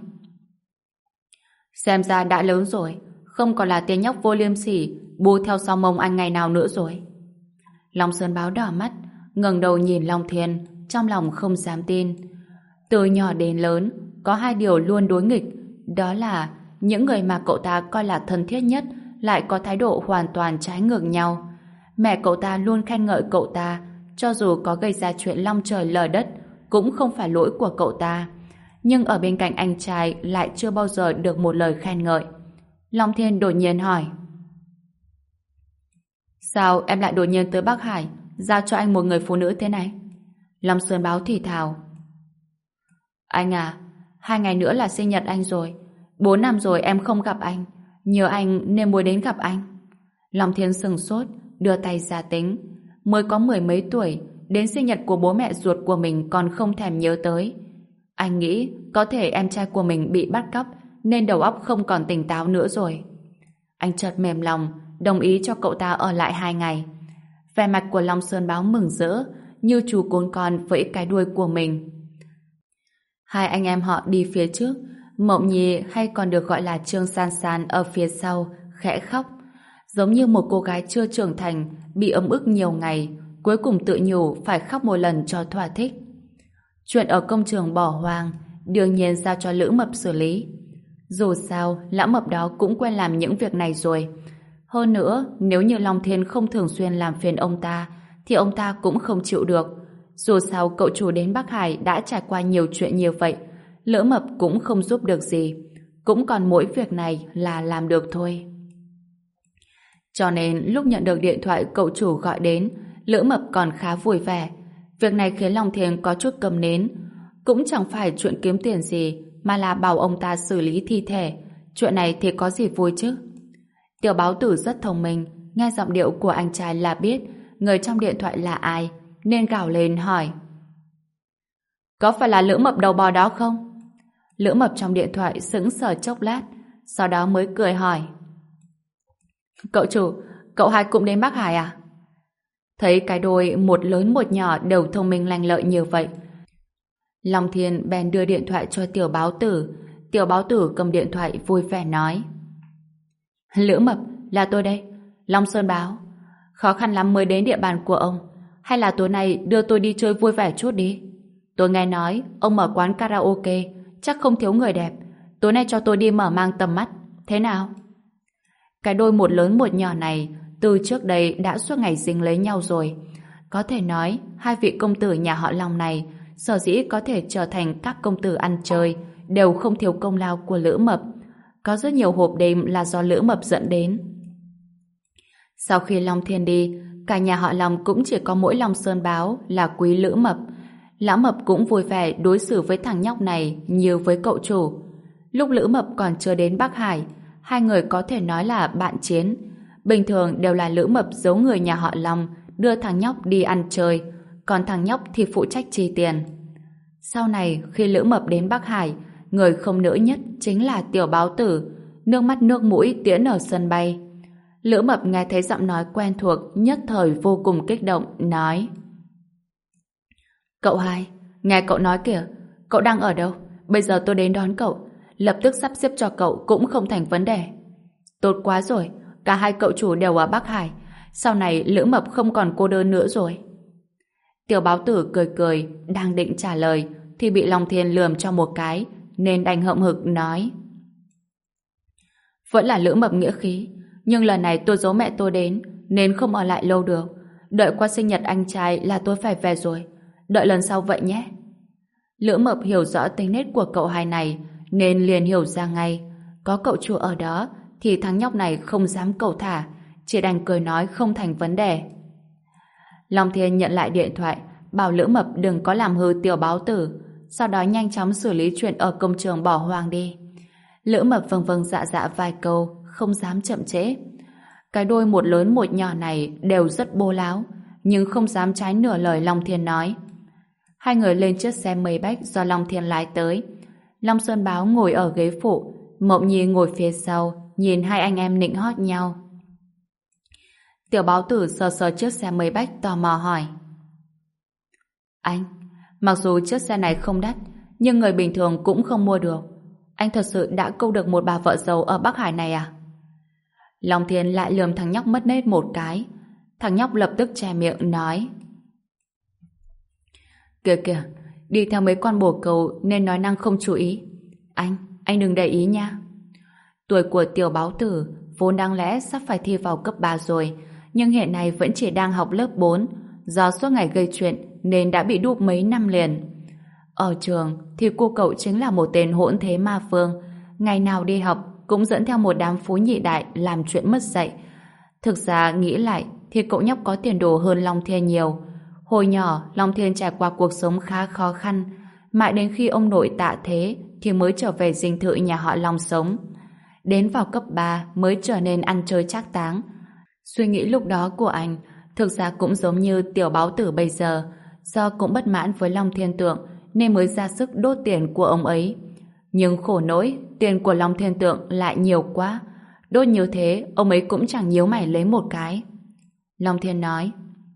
Xem ra đã lớn rồi, không còn là tên nhóc vô liêm sỉ bu theo sau mông anh ngày nào nữa rồi. Long Sơn Báo đỏ mắt, ngẩng đầu nhìn Long Thiên, trong lòng không dám tin. Từ nhỏ đến lớn, có hai điều luôn đối nghịch, đó là những người mà cậu ta coi là thân thiết nhất lại có thái độ hoàn toàn trái ngược nhau. Mẹ cậu ta luôn khen ngợi cậu ta, cho dù có gây ra chuyện long trời lở đất, cũng không phải lỗi của cậu ta. Nhưng ở bên cạnh anh trai lại chưa bao giờ được một lời khen ngợi. Long Thiên đột nhiên hỏi: Sao em lại đột nhiên tới Bắc Hải, giao cho anh một người phụ nữ thế này? Long Sơn Báo thì thào: Anh à, hai ngày nữa là sinh nhật anh rồi. Bốn năm rồi em không gặp anh, nhớ anh nên muốn đến gặp anh. Long Thiên sừng sốt, đưa tay ra tính. Mới có mười mấy tuổi, đến sinh nhật của bố mẹ ruột của mình còn không thèm nhớ tới. Anh nghĩ có thể em trai của mình bị bắt cóc nên đầu óc không còn tỉnh táo nữa rồi. Anh chợt mềm lòng, đồng ý cho cậu ta ở lại hai ngày. Vẻ mặt của Long Sơn Báo mừng rỡ, như chú cún con vẫy cái đuôi của mình. Hai anh em họ đi phía trước, Mộng Nhi hay còn được gọi là Trương San San ở phía sau, khẽ khóc. Giống như một cô gái chưa trưởng thành, bị ấm ức nhiều ngày, cuối cùng tự nhủ phải khóc một lần cho thỏa thích. Chuyện ở công trường bỏ hoang, đương nhiên giao cho Lữ Mập xử lý. Dù sao, lão mập đó cũng quen làm những việc này rồi. Hơn nữa, nếu như Long Thiên không thường xuyên làm phiền ông ta, thì ông ta cũng không chịu được. Dù sao cậu chủ đến Bắc Hải đã trải qua nhiều chuyện như vậy, Lữ Mập cũng không giúp được gì. Cũng còn mỗi việc này là làm được thôi. Cho nên lúc nhận được điện thoại cậu chủ gọi đến, Lữ Mập còn khá vui vẻ. Việc này khiến Long Thiên có chút câm nín. Cũng chẳng phải chuyện kiếm tiền gì, mà là bảo ông ta xử lý thi thể. Chuyện này thì có gì vui chứ? Tiểu Báo Tử rất thông minh, nghe giọng điệu của anh trai là biết người trong điện thoại là ai, nên gào lên hỏi: có phải là Lữ Mập đầu bò đó không? Lữ Mập trong điện thoại sững sờ chốc lát, sau đó mới cười hỏi: cậu chủ, cậu hai cũng đến Bắc Hải à? Thấy cái đôi một lớn một nhỏ đều thông minh lanh lợi như vậy, Long Thiên bèn đưa điện thoại cho Tiểu Báo Tử. Tiểu Báo Tử cầm điện thoại vui vẻ nói: Lữ Mập, là tôi đây, Long Sơn Báo. Khó khăn lắm mới đến địa bàn của ông, hay là tối nay đưa tôi đi chơi vui vẻ chút đi. Tôi nghe nói ông mở quán karaoke, chắc không thiếu người đẹp. Tối nay cho tôi đi mở mang tầm mắt, thế nào? Cái đôi một lớn một nhỏ này từ trước đây đã suốt ngày dính lấy nhau rồi. Có thể nói hai vị công tử nhà họ Long này sở dĩ có thể trở thành các công tử ăn chơi đều không thiếu công lao của Lữ Mập. Có rất nhiều hộp đêm là do Lữ Mập dẫn đến. Sau khi Long Thiên đi, cả nhà họ Long cũng chỉ có mỗi Long Sơn Báo là quý Lữ Mập. Lão Mập cũng vui vẻ đối xử với thằng nhóc này như với cậu chủ. Lúc Lữ Mập còn chưa đến Bắc Hải, hai người có thể nói là bạn chiến. Bình thường đều là Lữ Mập giấu người nhà họ Long đưa thằng nhóc đi ăn chơi, còn thằng nhóc thì phụ trách chi tiền. Sau này khi Lữ Mập đến Bắc Hải, người không nỡ nhất chính là Tiểu Báo Tử, nước mắt nước mũi tiễn ở sân bay. Lữ Mập nghe thấy giọng nói quen thuộc, nhất thời vô cùng kích động, nói: cậu hai, nghe cậu nói kìa, cậu đang ở đâu? Bây giờ tôi đến đón cậu, lập tức sắp xếp cho cậu cũng không thành vấn đề. Tốt quá rồi, cả hai cậu chủ đều ở Bắc Hải, sau này Lữ Mập không còn cô đơn nữa rồi. Tiểu Báo Tử cười cười, đang định trả lời thì bị Long Thiên lườm cho một cái, nên đành hậm hực nói: vẫn là Lữ Mập nghĩa khí, nhưng lần này tôi giấu mẹ tôi đến nên không ở lại lâu được. Đợi qua sinh nhật anh trai là tôi phải về rồi. Đợi lần sau vậy nhé. Lữ Mập hiểu rõ tính nết của cậu hai này nên liền hiểu ra ngay. Có cậu chủ ở đó thì thằng nhóc này không dám cẩu thả, chỉ đành cười nói không thành vấn đề. Long Thiên nhận lại điện thoại, bảo Lữ Mập đừng có làm hư Tiểu Báo Tử, sau đó nhanh chóng xử lý chuyện ở công trường bỏ hoang đi. Lữ Mập vâng vâng dạ dạ vài câu, không dám chậm trễ. Cái đôi một lớn một nhỏ này đều rất bô láo, nhưng không dám trái nửa lời Long Thiên nói. Hai người lên chiếc xe mây bách do Long Thiên lái tới. Long Sơn Báo ngồi ở ghế phụ, Mộng Nhi ngồi phía sau, nhìn hai anh em nịnh hót nhau. Tiểu Báo Tử sờ sờ chiếc xe mây bách tò mò hỏi: anh, mặc dù chiếc xe này không đắt, nhưng người bình thường cũng không mua được. Anh thật sự đã câu được một bà vợ giàu ở Bắc Hải này à? Long Thiên lại lườm thằng nhóc mất nết một cái. Thằng nhóc lập tức che miệng nói: kìa kìa, đi theo mấy con bồ câu nên nói năng không chú ý. Anh, anh đừng để ý nha. Tuổi của Tiểu Báo Tử vốn đáng lẽ sắp phải thi vào cấp ba rồi, nhưng hiện nay vẫn chỉ đang học lớp bốn. Do suốt ngày gây chuyện nên đã bị đúp mấy năm liền. Ở trường thì cô cậu chính là một tên hỗn thế ma phương, ngày nào đi học cũng dẫn theo một đám phú nhị đại làm chuyện mất dạy. Thực ra nghĩ lại thì cậu nhóc có tiền đồ hơn Long Thiên nhiều. Hồi nhỏ Long Thiên trải qua cuộc sống khá khó khăn, mãi đến khi ông nội tạ thế thì mới trở về dinh thự nhà họ Long sống. Đến vào cấp ba mới trở nên ăn chơi trác táng. Suy nghĩ lúc đó của anh thực ra cũng giống như Tiểu Báo Tử bây giờ, do cũng bất mãn với Long Thiên Tượng nên mới ra sức đốt tiền của ông ấy. Nhưng khổ nỗi, tiền của Long Thiên Tượng lại nhiều quá. Đốt như thế, ông ấy cũng chẳng nhíu mày lấy một cái. Long Thiên nói: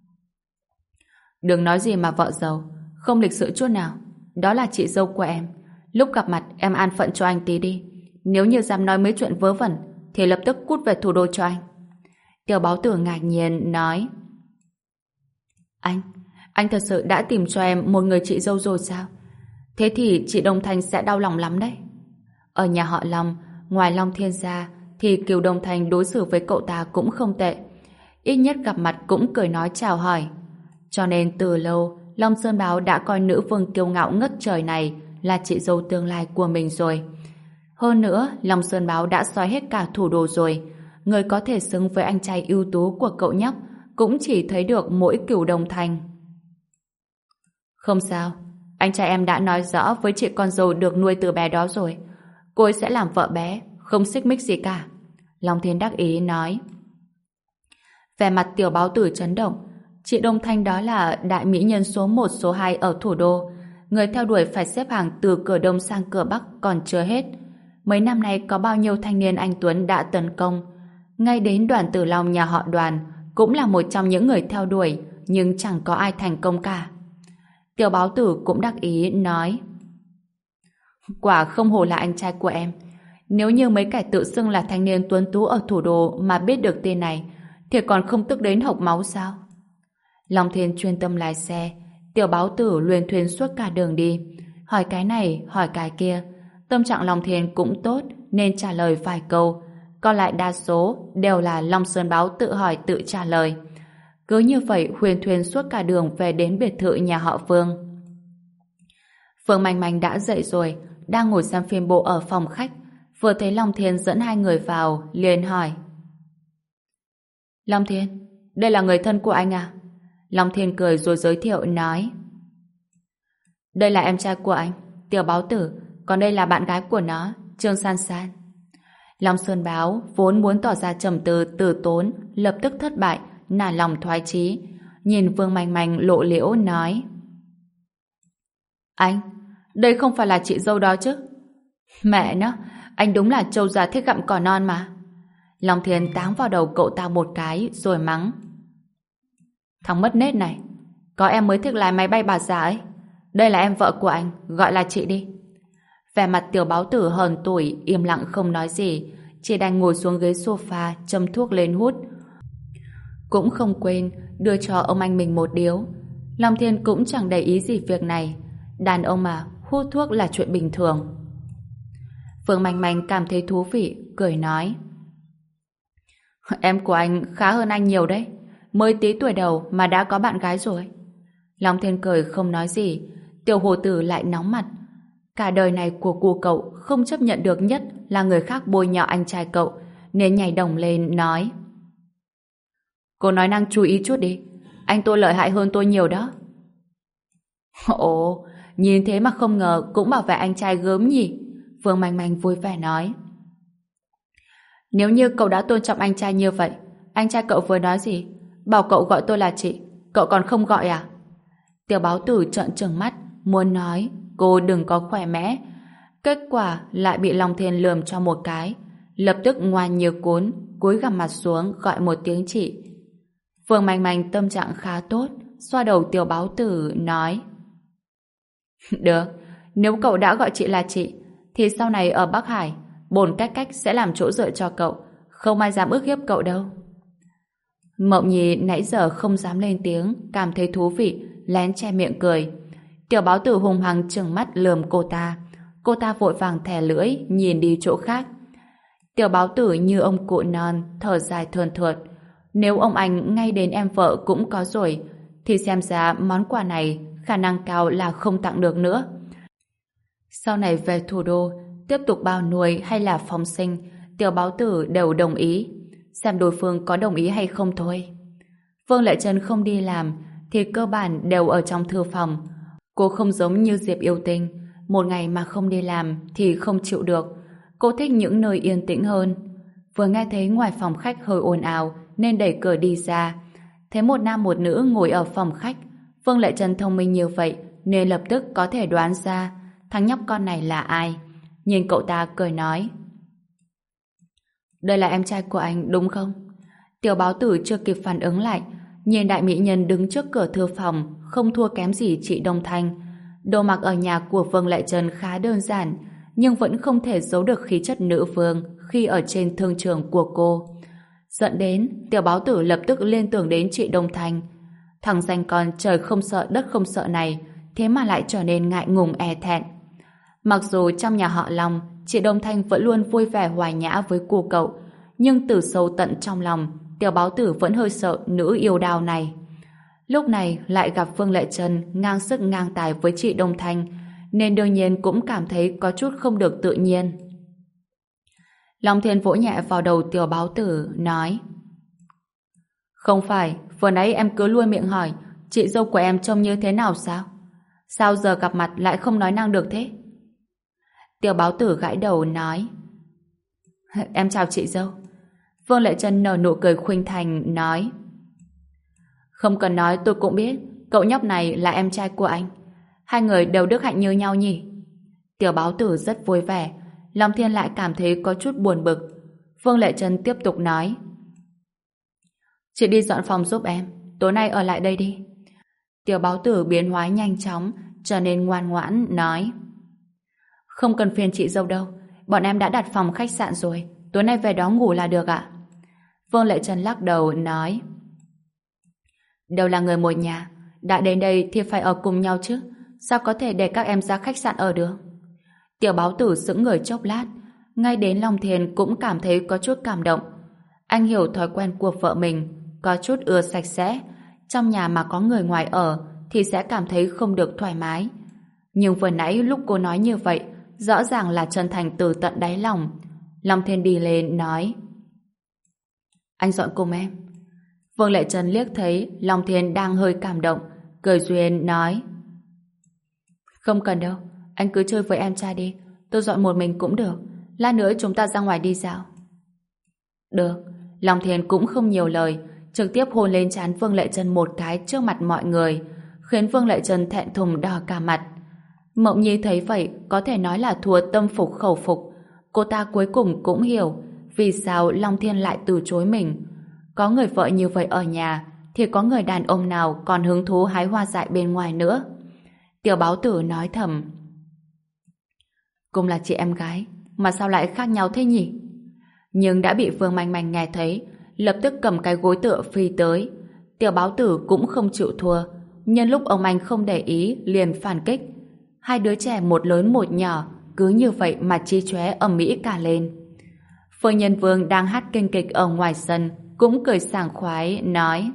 đừng nói gì mà vợ giàu, không lịch sự chút nào. Đó là chị dâu của em. Lúc gặp mặt em an phận cho anh tí đi. Nếu như dám nói mấy chuyện vớ vẩn thì lập tức cút về thủ đô cho anh. Tiểu Báo Tử ngạc nhiên nói: Anh, anh thật sự đã tìm cho em một người chị dâu rồi sao? Thế thì chị Đông Thanh sẽ đau lòng lắm đấy. Ở nhà họ Long, ngoài Long Thiên ra thì Kiều Đông Thanh đối xử với cậu ta cũng không tệ. Ít nhất gặp mặt cũng cười nói chào hỏi. Cho nên từ lâu, Long Sơn Báo đã coi nữ vương kiêu ngạo ngất trời này là chị dâu tương lai của mình rồi. Hơn nữa, Long Sơn Báo đã soi hết cả thủ đô rồi. Người có thể xứng với anh trai ưu tú của cậu nhóc cũng chỉ thấy được mỗi Cửu Đông Thanh. Không sao, anh trai em đã nói rõ với chị con dâu được nuôi từ bé đó rồi. Cô ấy sẽ làm vợ bé, không xích mích gì cả. Long Thiên đắc ý nói. Vẻ mặt Tiểu Báo Tử chấn động. Chị Đông Thanh đó là đại mỹ nhân số một số hai ở thủ đô. Người theo đuổi phải xếp hàng từ cửa Đông sang cửa Bắc còn chưa hết. Mấy năm nay có bao nhiêu thanh niên anh Tuấn đã tấn công. Ngay đến Đoàn Tử Long nhà họ Đoàn cũng là một trong những người theo đuổi, nhưng chẳng có ai thành công cả. Tiểu Báo Tử cũng đắc ý nói: quả không hổ là anh trai của em. Nếu như mấy kẻ tự xưng là thanh niên tuấn tú ở thủ đô mà biết được tên này thì còn không tức đến hộc máu sao? Long Thiên chuyên tâm lái xe, Tiểu Báo Tử luyên thuyên suốt cả đường đi, hỏi cái này hỏi cái kia. Tâm trạng Long Thiên cũng tốt nên trả lời vài câu, còn lại đa số đều là Long Sơn Báo tự hỏi tự trả lời. Cứ như vậy huyền thuyên suốt cả đường về đến biệt thự nhà họ Phương. Phương Manh Manh đã dậy rồi, đang ngồi xem phim bộ ở phòng khách, vừa thấy Long Thiên dẫn hai người vào, liền hỏi: Long Thiên, đây là người thân của anh à? Long Thiên cười rồi giới thiệu nói: đây là em trai của anh, Tiểu Báo Tử, còn đây là bạn gái của nó, Trương San San. Long Sơn Báo vốn muốn tỏ ra trầm tư từ tốn, lập tức thất bại, nản lòng thoái chí, nhìn Vương Manh Manh lộ liễu nói: anh, đây không phải là chị dâu đó chứ? Mẹ nó, anh đúng là trâu già thích gặm cỏ non mà. Long Thiên táng vào đầu cậu ta một cái rồi mắng: thằng mất nết này, có em mới thích lái máy bay bà già ấy. Đây là em vợ của anh, gọi là chị đi. Vẻ mặt Tiểu Báo Tử hờn tủi, im lặng không nói gì, chỉ đành ngồi xuống ghế sofa châm thuốc lên hút. Cũng không quên đưa cho ông anh mình một điếu. Long Thiên cũng chẳng để ý gì việc này, đàn ông mà hút thuốc là chuyện bình thường. Phương Manh Manh cảm thấy thú vị, cười nói: em của anh khá hơn anh nhiều đấy, mới tí tuổi đầu mà đã có bạn gái rồi. Long Thiên cười không nói gì. Tiểu Hồ Tử lại nóng mặt. Cả đời này của cô cậu không chấp nhận được nhất là người khác bôi nhọ anh trai cậu, nên nhảy đồng lên nói: cô nói năng chú ý chút đi, anh tôi lợi hại hơn tôi nhiều đó. Ồ, nhìn thế mà không ngờ cũng bảo vệ anh trai gớm nhỉ. Phương Manh Manh vui vẻ nói: nếu như cậu đã tôn trọng anh trai như vậy, anh trai cậu vừa nói gì? Bảo cậu gọi tôi là chị, cậu còn không gọi à? Tiểu Báo Tử trợn trừng mắt, muốn nói cô đừng có khỏe mẽ. Kết quả lại bị Long Thiên lườm cho một cái, lập tức ngoan như cún, cúi gằm mặt xuống gọi một tiếng chị. Phương Manh Manh tâm trạng khá tốt, xoa đầu Tiểu Báo Tử nói: được, nếu cậu đã gọi chị là chị thì sau này ở Bắc Hải bổn cách cách sẽ làm chỗ dựa cho cậu, không ai dám ức hiếp cậu đâu. Mộng Nhi nãy giờ không dám lên tiếng, cảm thấy thú vị, lén che miệng cười. Tiểu Báo Tử hùng hăng trừng mắt lườm cô ta. Cô ta vội vàng thè lưỡi nhìn đi chỗ khác. Tiểu Báo Tử như ông cụ non, thở dài thườn thượt. Nếu ông anh ngay đến em vợ cũng có rồi thì xem ra món quà này khả năng cao là không tặng được nữa. Sau này về thủ đô tiếp tục bao nuôi hay là phóng sinh, Tiểu Báo Tử đều đồng ý, xem đối phương có đồng ý hay không thôi. Vương Lệ Trân không đi làm thì cơ bản đều ở trong thư phòng. Cô không giống như Diệp Yêu Tinh, một ngày mà không đi làm thì không chịu được. Cô thích những nơi yên tĩnh hơn. Vừa nghe thấy ngoài phòng khách hơi ồn ào nên đẩy cửa đi ra, thấy một nam một nữ ngồi ở phòng khách. Vương Lệ Trân thông minh như vậy nên lập tức có thể đoán ra thằng nhóc con này là ai. Nhìn cậu ta cười nói: Đây là em trai của anh đúng không? Tiểu báo tử chưa kịp phản ứng lại, nhìn đại mỹ nhân đứng trước cửa thư phòng không thua kém gì chị Đông Thanh. Đồ mặc ở nhà của Vương Lệ Trân khá đơn giản, nhưng vẫn không thể giấu được khí chất nữ vương khi ở trên thương trường của cô. Dẫn đến, tiểu báo tử lập tức liên tưởng đến chị Đông Thanh. Thằng danh con trời không sợ đất không sợ này, thế mà lại trở nên ngại ngùng e thẹn. Mặc dù trong nhà họ Long, chị Đông Thanh vẫn luôn vui vẻ hòa nhã với cô cậu, nhưng từ sâu tận trong lòng, tiểu báo tử vẫn hơi sợ nữ yêu đao này. Lúc này lại gặp Vương Lệ Trân ngang sức ngang tài với chị Đông Thanh, nên đương nhiên cũng cảm thấy có chút không được tự nhiên. Long Thiên vỗ nhẹ vào đầu tiểu báo tử, nói: Không phải, vừa nãy em cứ luôn miệng hỏi chị dâu của em trông như thế nào sao? Sao giờ gặp mặt lại không nói năng được thế? Tiểu báo tử gãi đầu nói: Em chào chị dâu. Vương Lệ Trân nở nụ cười khuynh thành, nói: Không cần nói tôi cũng biết cậu nhóc này là em trai của anh. Hai người đều đức hạnh như nhau nhỉ? Tiểu báo tử rất vui vẻ. Long Thiên lại cảm thấy có chút buồn bực. Vương Lệ Trân tiếp tục nói: Chị đi dọn phòng giúp em, tối nay ở lại đây đi. Tiểu báo tử biến hóa nhanh chóng, trở nên ngoan ngoãn, nói: Không cần phiền chị dâu đâu, bọn em đã đặt phòng khách sạn rồi, tối nay về đó ngủ là được ạ. Vương Lệ Trân lắc đầu, nói: Đều là người một nhà, đã đến đây thì phải ở cùng nhau chứ, sao có thể để các em ra khách sạn ở được? Tiểu báo tử sững người chốc lát, ngay đến Long Thiên cũng cảm thấy có chút cảm động. Anh hiểu thói quen của vợ mình, có chút ưa sạch sẽ, trong nhà mà có người ngoài ở thì sẽ cảm thấy không được thoải mái. Nhưng vừa nãy lúc cô nói như vậy, rõ ràng là chân thành từ tận đáy lòng. Long Thiên đi lên nói: Anh dọn cùng em. Vương Lệ Trân liếc thấy Long Thiên đang hơi cảm động, cười duyên nói: Không cần đâu, anh cứ chơi với em trai đi, tôi dọn một mình cũng được, lát nữa chúng ta ra ngoài đi dạo. Được. Long Thiên cũng không nhiều lời, trực tiếp hôn lên trán Vương Lệ Trân một cái trước mặt mọi người, khiến Vương Lệ Trân thẹn thùng đỏ cả mặt. Mộng Nhi thấy vậy có thể nói là thua tâm phục khẩu phục. Cô ta cuối cùng cũng hiểu vì sao Long Thiên lại từ chối mình. Có người vợ như vậy ở nhà thì có người đàn ông nào còn hứng thú hái hoa dại bên ngoài nữa. Tiểu báo tử nói thầm: Cùng là chị em gái mà sao lại khác nhau thế nhỉ? Nhưng đã bị Vương Manh Manh nghe thấy, lập tức cầm cái gối tựa phi tới. Tiểu báo tử cũng không chịu thua, nhân lúc ông anh không để ý liền phản kích. Hai đứa trẻ một lớn một nhỏ cứ như vậy mà chi chóe ầm ĩ cả lên. Phương Nhân Vương đang hát kinh kịch ở ngoài sân cũng cười sảng khoái, nói: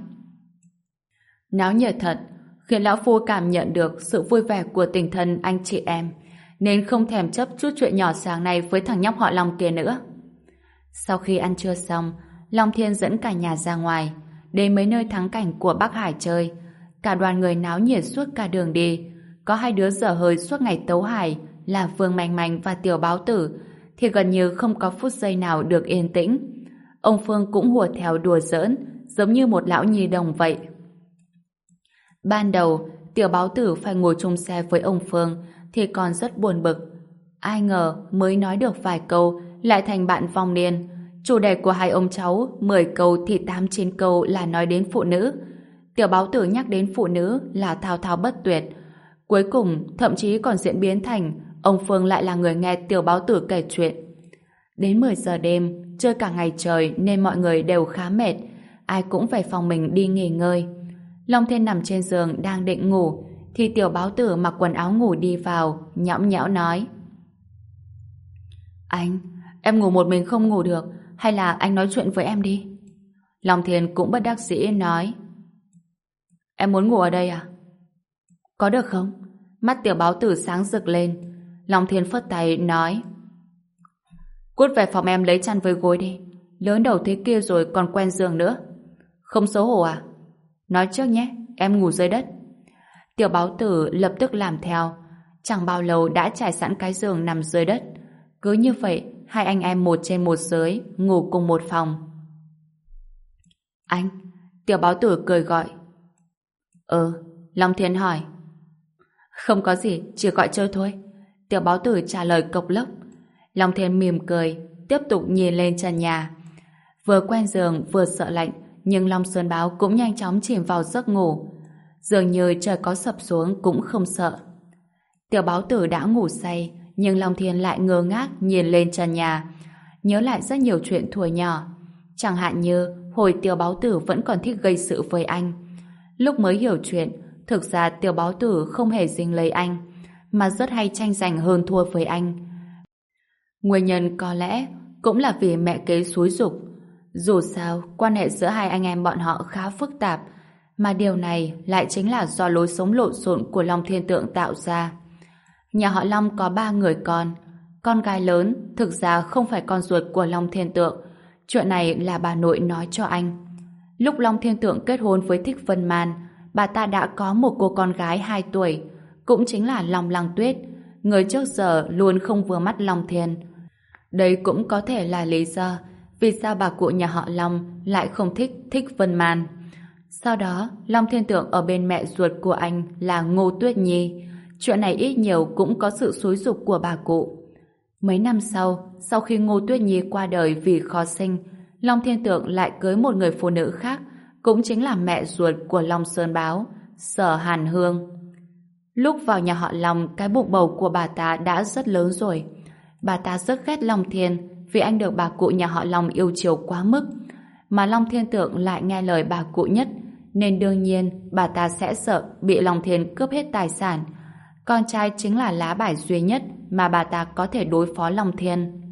Náo nhiệt thật, khiến lão phu cảm nhận được sự vui vẻ của tình thân anh chị em, nên không thèm chấp chút chuyện nhỏ sáng nay với thằng nhóc họ Long kia nữa. Sau khi ăn trưa xong, Long Thiên dẫn cả nhà ra ngoài, đến mấy nơi thắng cảnh của Bắc Hải chơi. Cả đoàn người náo nhiệt suốt cả đường đi. Có hai đứa dở hơi suốt ngày tấu hài là Vương Manh Manh và Tiểu Báo Tử, thì gần như không có phút giây nào được yên tĩnh. Ông Phương cũng hùa theo đùa giỡn, giống như một lão nhi đồng vậy. Ban đầu, Tiểu Báo Tử phải ngồi chung xe với ông Phương thì còn rất buồn bực. Ai ngờ mới nói được vài câu lại thành bạn vong niên. Chủ đề của hai ông cháu mười câu thì tám chín câu là nói đến phụ nữ. Tiểu Báo Tử nhắc đến phụ nữ là thao thao bất tuyệt. Cuối cùng thậm chí còn diễn biến thành ông Phương lại là người nghe Tiểu Báo Tử kể chuyện. Đến mười giờ đêm, chơi cả ngày trời nên mọi người đều khá mệt, ai cũng về phòng mình đi nghỉ ngơi. Long Thiên nằm trên giường đang định ngủ thì Tiểu Báo Tử mặc quần áo ngủ đi vào, nhõng nhẽo nói: Anh, em ngủ một mình không ngủ được, hay là anh nói chuyện với em đi? Long Thiên cũng bất đắc dĩ nói: Em muốn ngủ ở đây à? Có được không? Mắt Tiểu Báo Tử sáng rực lên. Long Thiên phất tay nói: Cút về phòng em lấy chăn với gối đi, lớn đầu thế kia rồi còn quen giường nữa. Không xấu hổ à? Nói trước nhé, em ngủ dưới đất. Tiểu Báo Tử lập tức làm theo. Chẳng bao lâu đã trải sẵn cái giường nằm dưới đất. Cứ như vậy, hai anh em một trên một dưới ngủ cùng một phòng. Anh! Tiểu Báo Tử cười gọi. Ừ, Long Thiên hỏi. Không có gì, chỉ gọi chơi thôi. Tiểu báo tử trả lời cộc lốc. Long Thiên mỉm cười, tiếp tục nhìn lên trần nhà. Vừa quen giường vừa sợ lạnh, nhưng Long Sơn Báo cũng nhanh chóng chìm vào giấc ngủ. Dường như trời có sập xuống cũng không sợ. Tiểu báo tử đã ngủ say, nhưng Long Thiên lại ngơ ngác nhìn lên trần nhà, nhớ lại rất nhiều chuyện thuở nhỏ. Chẳng hạn như hồi Tiểu báo tử vẫn còn thích gây sự với anh. Lúc mới hiểu chuyện, thực ra Tiểu báo tử không hề dính lấy anh, mà rất hay tranh giành hơn thua với anh. Nguyên nhân có lẽ cũng là vì mẹ kế xúi giục. Dù sao, quan hệ giữa hai anh em bọn họ khá phức tạp, mà điều này lại chính là do lối sống lộn xộn của Long Thiên Tượng tạo ra. Nhà họ Long có ba người con. Con gái lớn thực ra không phải con ruột của Long Thiên Tượng. Chuyện này là bà nội nói cho anh. Lúc Long Thiên Tượng kết hôn với Thích Vân Man, bà ta đã có một cô con gái hai tuổi, cũng chính là Long Lăng Tuyết, người trước giờ luôn không vừa mắt Long Thiên. Đây cũng có thể là lý do vì sao bà cụ nhà họ Long lại không thích Thích Vân Man. Sau đó, Long Thiên Tượng ở bên mẹ ruột của anh là Ngô Tuyết Nhi. Chuyện này ít nhiều cũng có sự xúi giục của bà cụ. Mấy năm sau, sau khi Ngô Tuyết Nhi qua đời vì khó sinh, Long Thiên Tượng lại cưới một người phụ nữ khác, cũng chính là mẹ ruột của Long Sơn Báo, Sở Hàn Hương. Lúc vào nhà họ Long, cái bụng bầu của bà ta đã rất lớn rồi. Bà ta rất ghét Long Thiên vì anh được bà cụ nhà họ Long yêu chiều quá mức. Mà Long Thiên Tượng lại nghe lời bà cụ nhất, nên đương nhiên bà ta sẽ sợ bị Long Thiên cướp hết tài sản. Con trai chính là lá bài duy nhất mà bà ta có thể đối phó Long Thiên.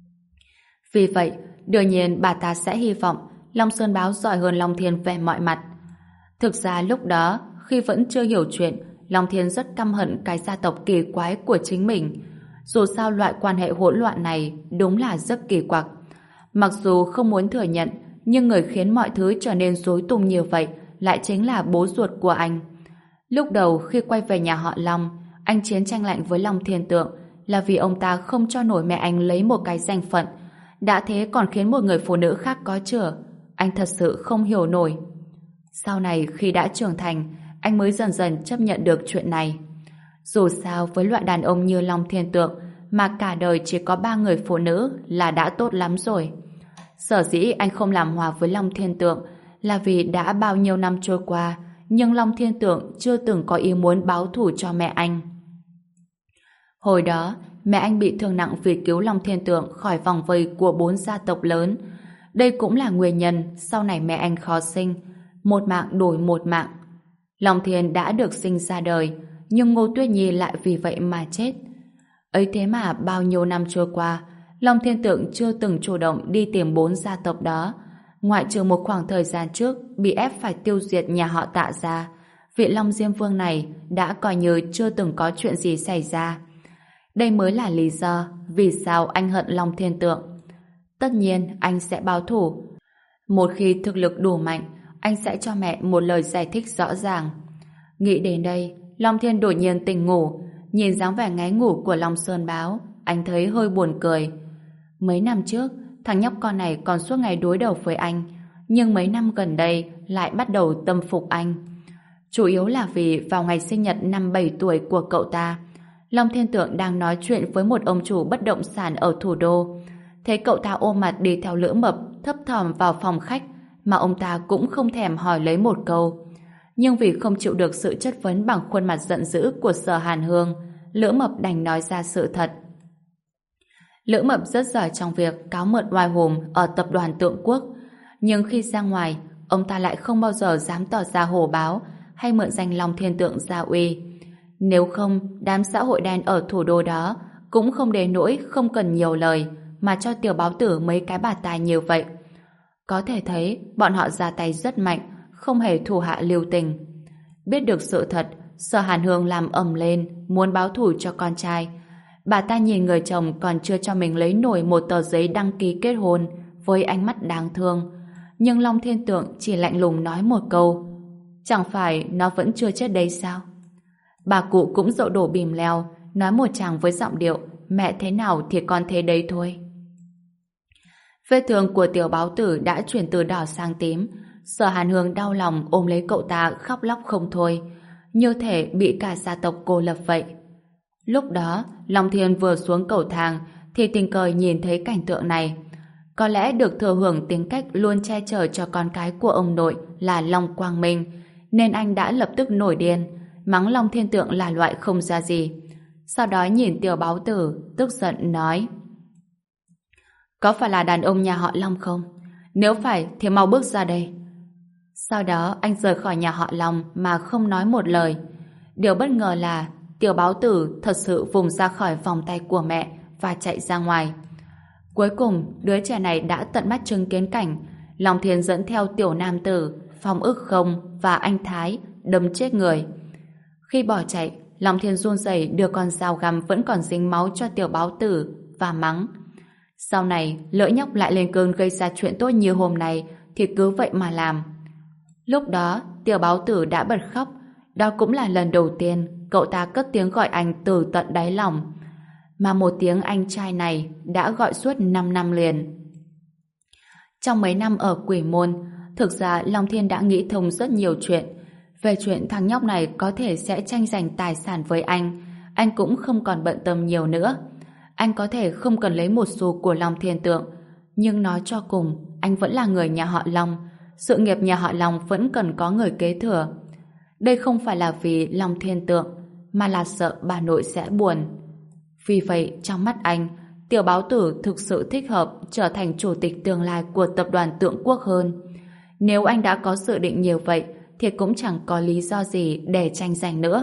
Vì vậy, đương nhiên bà ta sẽ hy vọng Long Sơn Báo giỏi hơn Long Thiên về mọi mặt. Thực ra lúc đó, khi vẫn chưa hiểu chuyện, Long Thiên rất căm hận cái gia tộc kỳ quái của chính mình. Dù sao loại quan hệ hỗn loạn này đúng là rất kỳ quặc. Mặc dù không muốn thừa nhận, nhưng người khiến mọi thứ trở nên rối tung như vậy lại chính là bố ruột của anh. Lúc đầu khi quay về nhà họ Long, anh chiến tranh lạnh với Long Thiên Tượng là vì ông ta không cho nổi mẹ anh lấy một cái danh phận. Đã thế còn khiến một người phụ nữ khác có chữa. Anh thật sự không hiểu nổi. Sau này khi đã trưởng thành, anh mới dần dần chấp nhận được chuyện này. Dù sao với loại đàn ông như Long Thiên Tượng mà cả đời chỉ có ba người phụ nữ là đã tốt lắm rồi. Sở dĩ anh không làm hòa với Long Thiên Tượng là vì đã bao nhiêu năm trôi qua, nhưng Long Thiên Tượng chưa từng có ý muốn báo thù cho mẹ anh. Hồi đó, mẹ anh bị thương nặng vì cứu Long Thiên Tượng khỏi vòng vây của bốn gia tộc lớn. Đây cũng là nguyên nhân sau này mẹ anh khó sinh. Một mạng đổi một mạng. Long Thiên đã được sinh ra đời, nhưng Ngô Tuyết Nhi lại vì vậy mà chết. Ấy thế mà bao nhiêu năm trôi qua, Long Thiên Tượng chưa từng chủ động đi tìm bốn gia tộc đó. Ngoại trừ một khoảng thời gian trước bị ép phải tiêu diệt nhà họ Tạ ra, vị Long Diêm Vương này đã coi như chưa từng có chuyện gì xảy ra. Đây mới là lý do vì sao anh hận Long Thiên Tượng. Tất nhiên anh sẽ báo thù. Một khi thực lực đủ mạnh, anh sẽ cho mẹ một lời giải thích rõ ràng. Nghĩ đến đây, Long Thiên đột nhiên tỉnh ngủ. Nhìn dáng vẻ ngáy ngủ của Long Sơn Báo, anh thấy hơi buồn cười. Mấy năm trước, thằng nhóc con này còn suốt ngày đối đầu với anh, nhưng mấy năm gần đây lại bắt đầu tâm phục anh. Chủ yếu là vì vào ngày sinh nhật năm bảy tuổi của cậu ta, Long Thiên Tượng đang nói chuyện với một ông chủ bất động sản ở thủ đô. Thấy cậu ta ôm mặt đi theo Lữ Mập thấp thỏm vào phòng khách, mà ông ta cũng không thèm hỏi lấy một câu. Nhưng vì không chịu được sự chất vấn bằng khuôn mặt giận dữ của Sở Hàn Hương, Lữ Mập đành nói ra sự thật. Lữ Mập rất giỏi trong việc cáo mượn oai hùm ở tập đoàn Tượng Quốc, nhưng khi ra ngoài, ông ta lại không bao giờ dám tỏ ra hổ báo hay mượn danh Long Thiên Tượng gia uy. Nếu không, đám xã hội đen ở thủ đô đó cũng không đến nỗi không cần nhiều lời mà cho tiểu báo tử mấy cái bạt tai như vậy. Có thể thấy bọn họ ra tay rất mạnh, không hề thù hạ lưu tình. Biết được sự thật, Sở Hàn Hương làm ầm lên, muốn báo thù cho con trai. Bà ta nhìn người chồng còn chưa cho mình lấy nổi một tờ giấy đăng ký kết hôn với ánh mắt đáng thương. Nhưng Long Thiên Tượng chỉ lạnh lùng nói một câu: chẳng phải nó vẫn chưa chết đấy sao? Bà cụ cũng dậu đổ bìm leo, nói một tràng với giọng điệu mẹ thế nào thì con thế đấy thôi. Vết thương của tiểu báo tử đã chuyển từ đỏ sang tím. Sở Hàn Hương đau lòng ôm lấy cậu ta khóc lóc không thôi. như thể bị cả gia tộc cô lập vậy. Lúc đó, Long Thiên vừa xuống cầu thang thì tình cờ nhìn thấy cảnh tượng này. Có lẽ được thừa hưởng tính cách luôn che chở cho con cái của ông nội là Long Quang Minh, nên anh đã lập tức nổi điên, mắng Long Thiên Tượng là loại không ra gì. Sau đó nhìn Tiểu Báo Tử, tức giận nói: có phải là đàn ông nhà họ Long không? Nếu phải thì mau bước ra đây. Sau đó anh rời khỏi nhà họ Long mà không nói một lời. Điều bất ngờ là Tiểu Báo Tử thật sự vùng ra khỏi vòng tay của mẹ và chạy ra ngoài. Cuối cùng, đứa trẻ này đã tận mắt chứng kiến cảnh Long Thiên dẫn theo Tiểu Nam Tử, Phong Ức Không và anh Thái đâm chết người. Khi bỏ chạy, Long Thiên run rẩy đưa con dao găm vẫn còn dính máu cho Tiểu Báo Tử và mắng: sau này, lỡ nhóc lại lên cơn gây ra chuyện tốt như hôm nay thì cứ vậy mà làm. Lúc đó, Tiểu Báo Tử đã bật khóc. Đó cũng là lần đầu tiên cậu ta cất tiếng gọi anh từ tận đáy lòng. Mà một tiếng anh trai này đã gọi suốt năm năm liền. Trong mấy năm ở Quỷ Môn, thực ra Long Thiên đã nghĩ thông rất nhiều chuyện. Về chuyện thằng nhóc này có thể sẽ tranh giành tài sản với anh, anh cũng không còn bận tâm nhiều nữa. Anh có thể không cần lấy một xu của Long Thiên Tượng, nhưng nói cho cùng, anh vẫn là người nhà họ Long. Sự nghiệp nhà họ Long vẫn cần có người kế thừa. Đây không phải là vì Long Thiên Tượng, mà là sợ bà nội sẽ buồn. Vì vậy, trong mắt anh, Tiểu Báo Tử thực sự thích hợp trở thành chủ tịch tương lai của tập đoàn Tượng Quốc hơn. Nếu anh đã có dự định nhiều vậy, thì cũng chẳng có lý do gì để tranh giành nữa.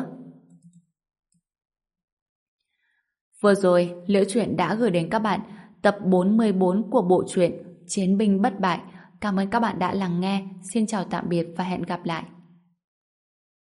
Vừa rồi, Liễu Chuyện đã gửi đến các bạn tập bốn mươi bốn của bộ truyện Chiến binh bất bại. Cảm ơn các bạn đã lắng nghe. Xin chào tạm biệt và hẹn gặp lại.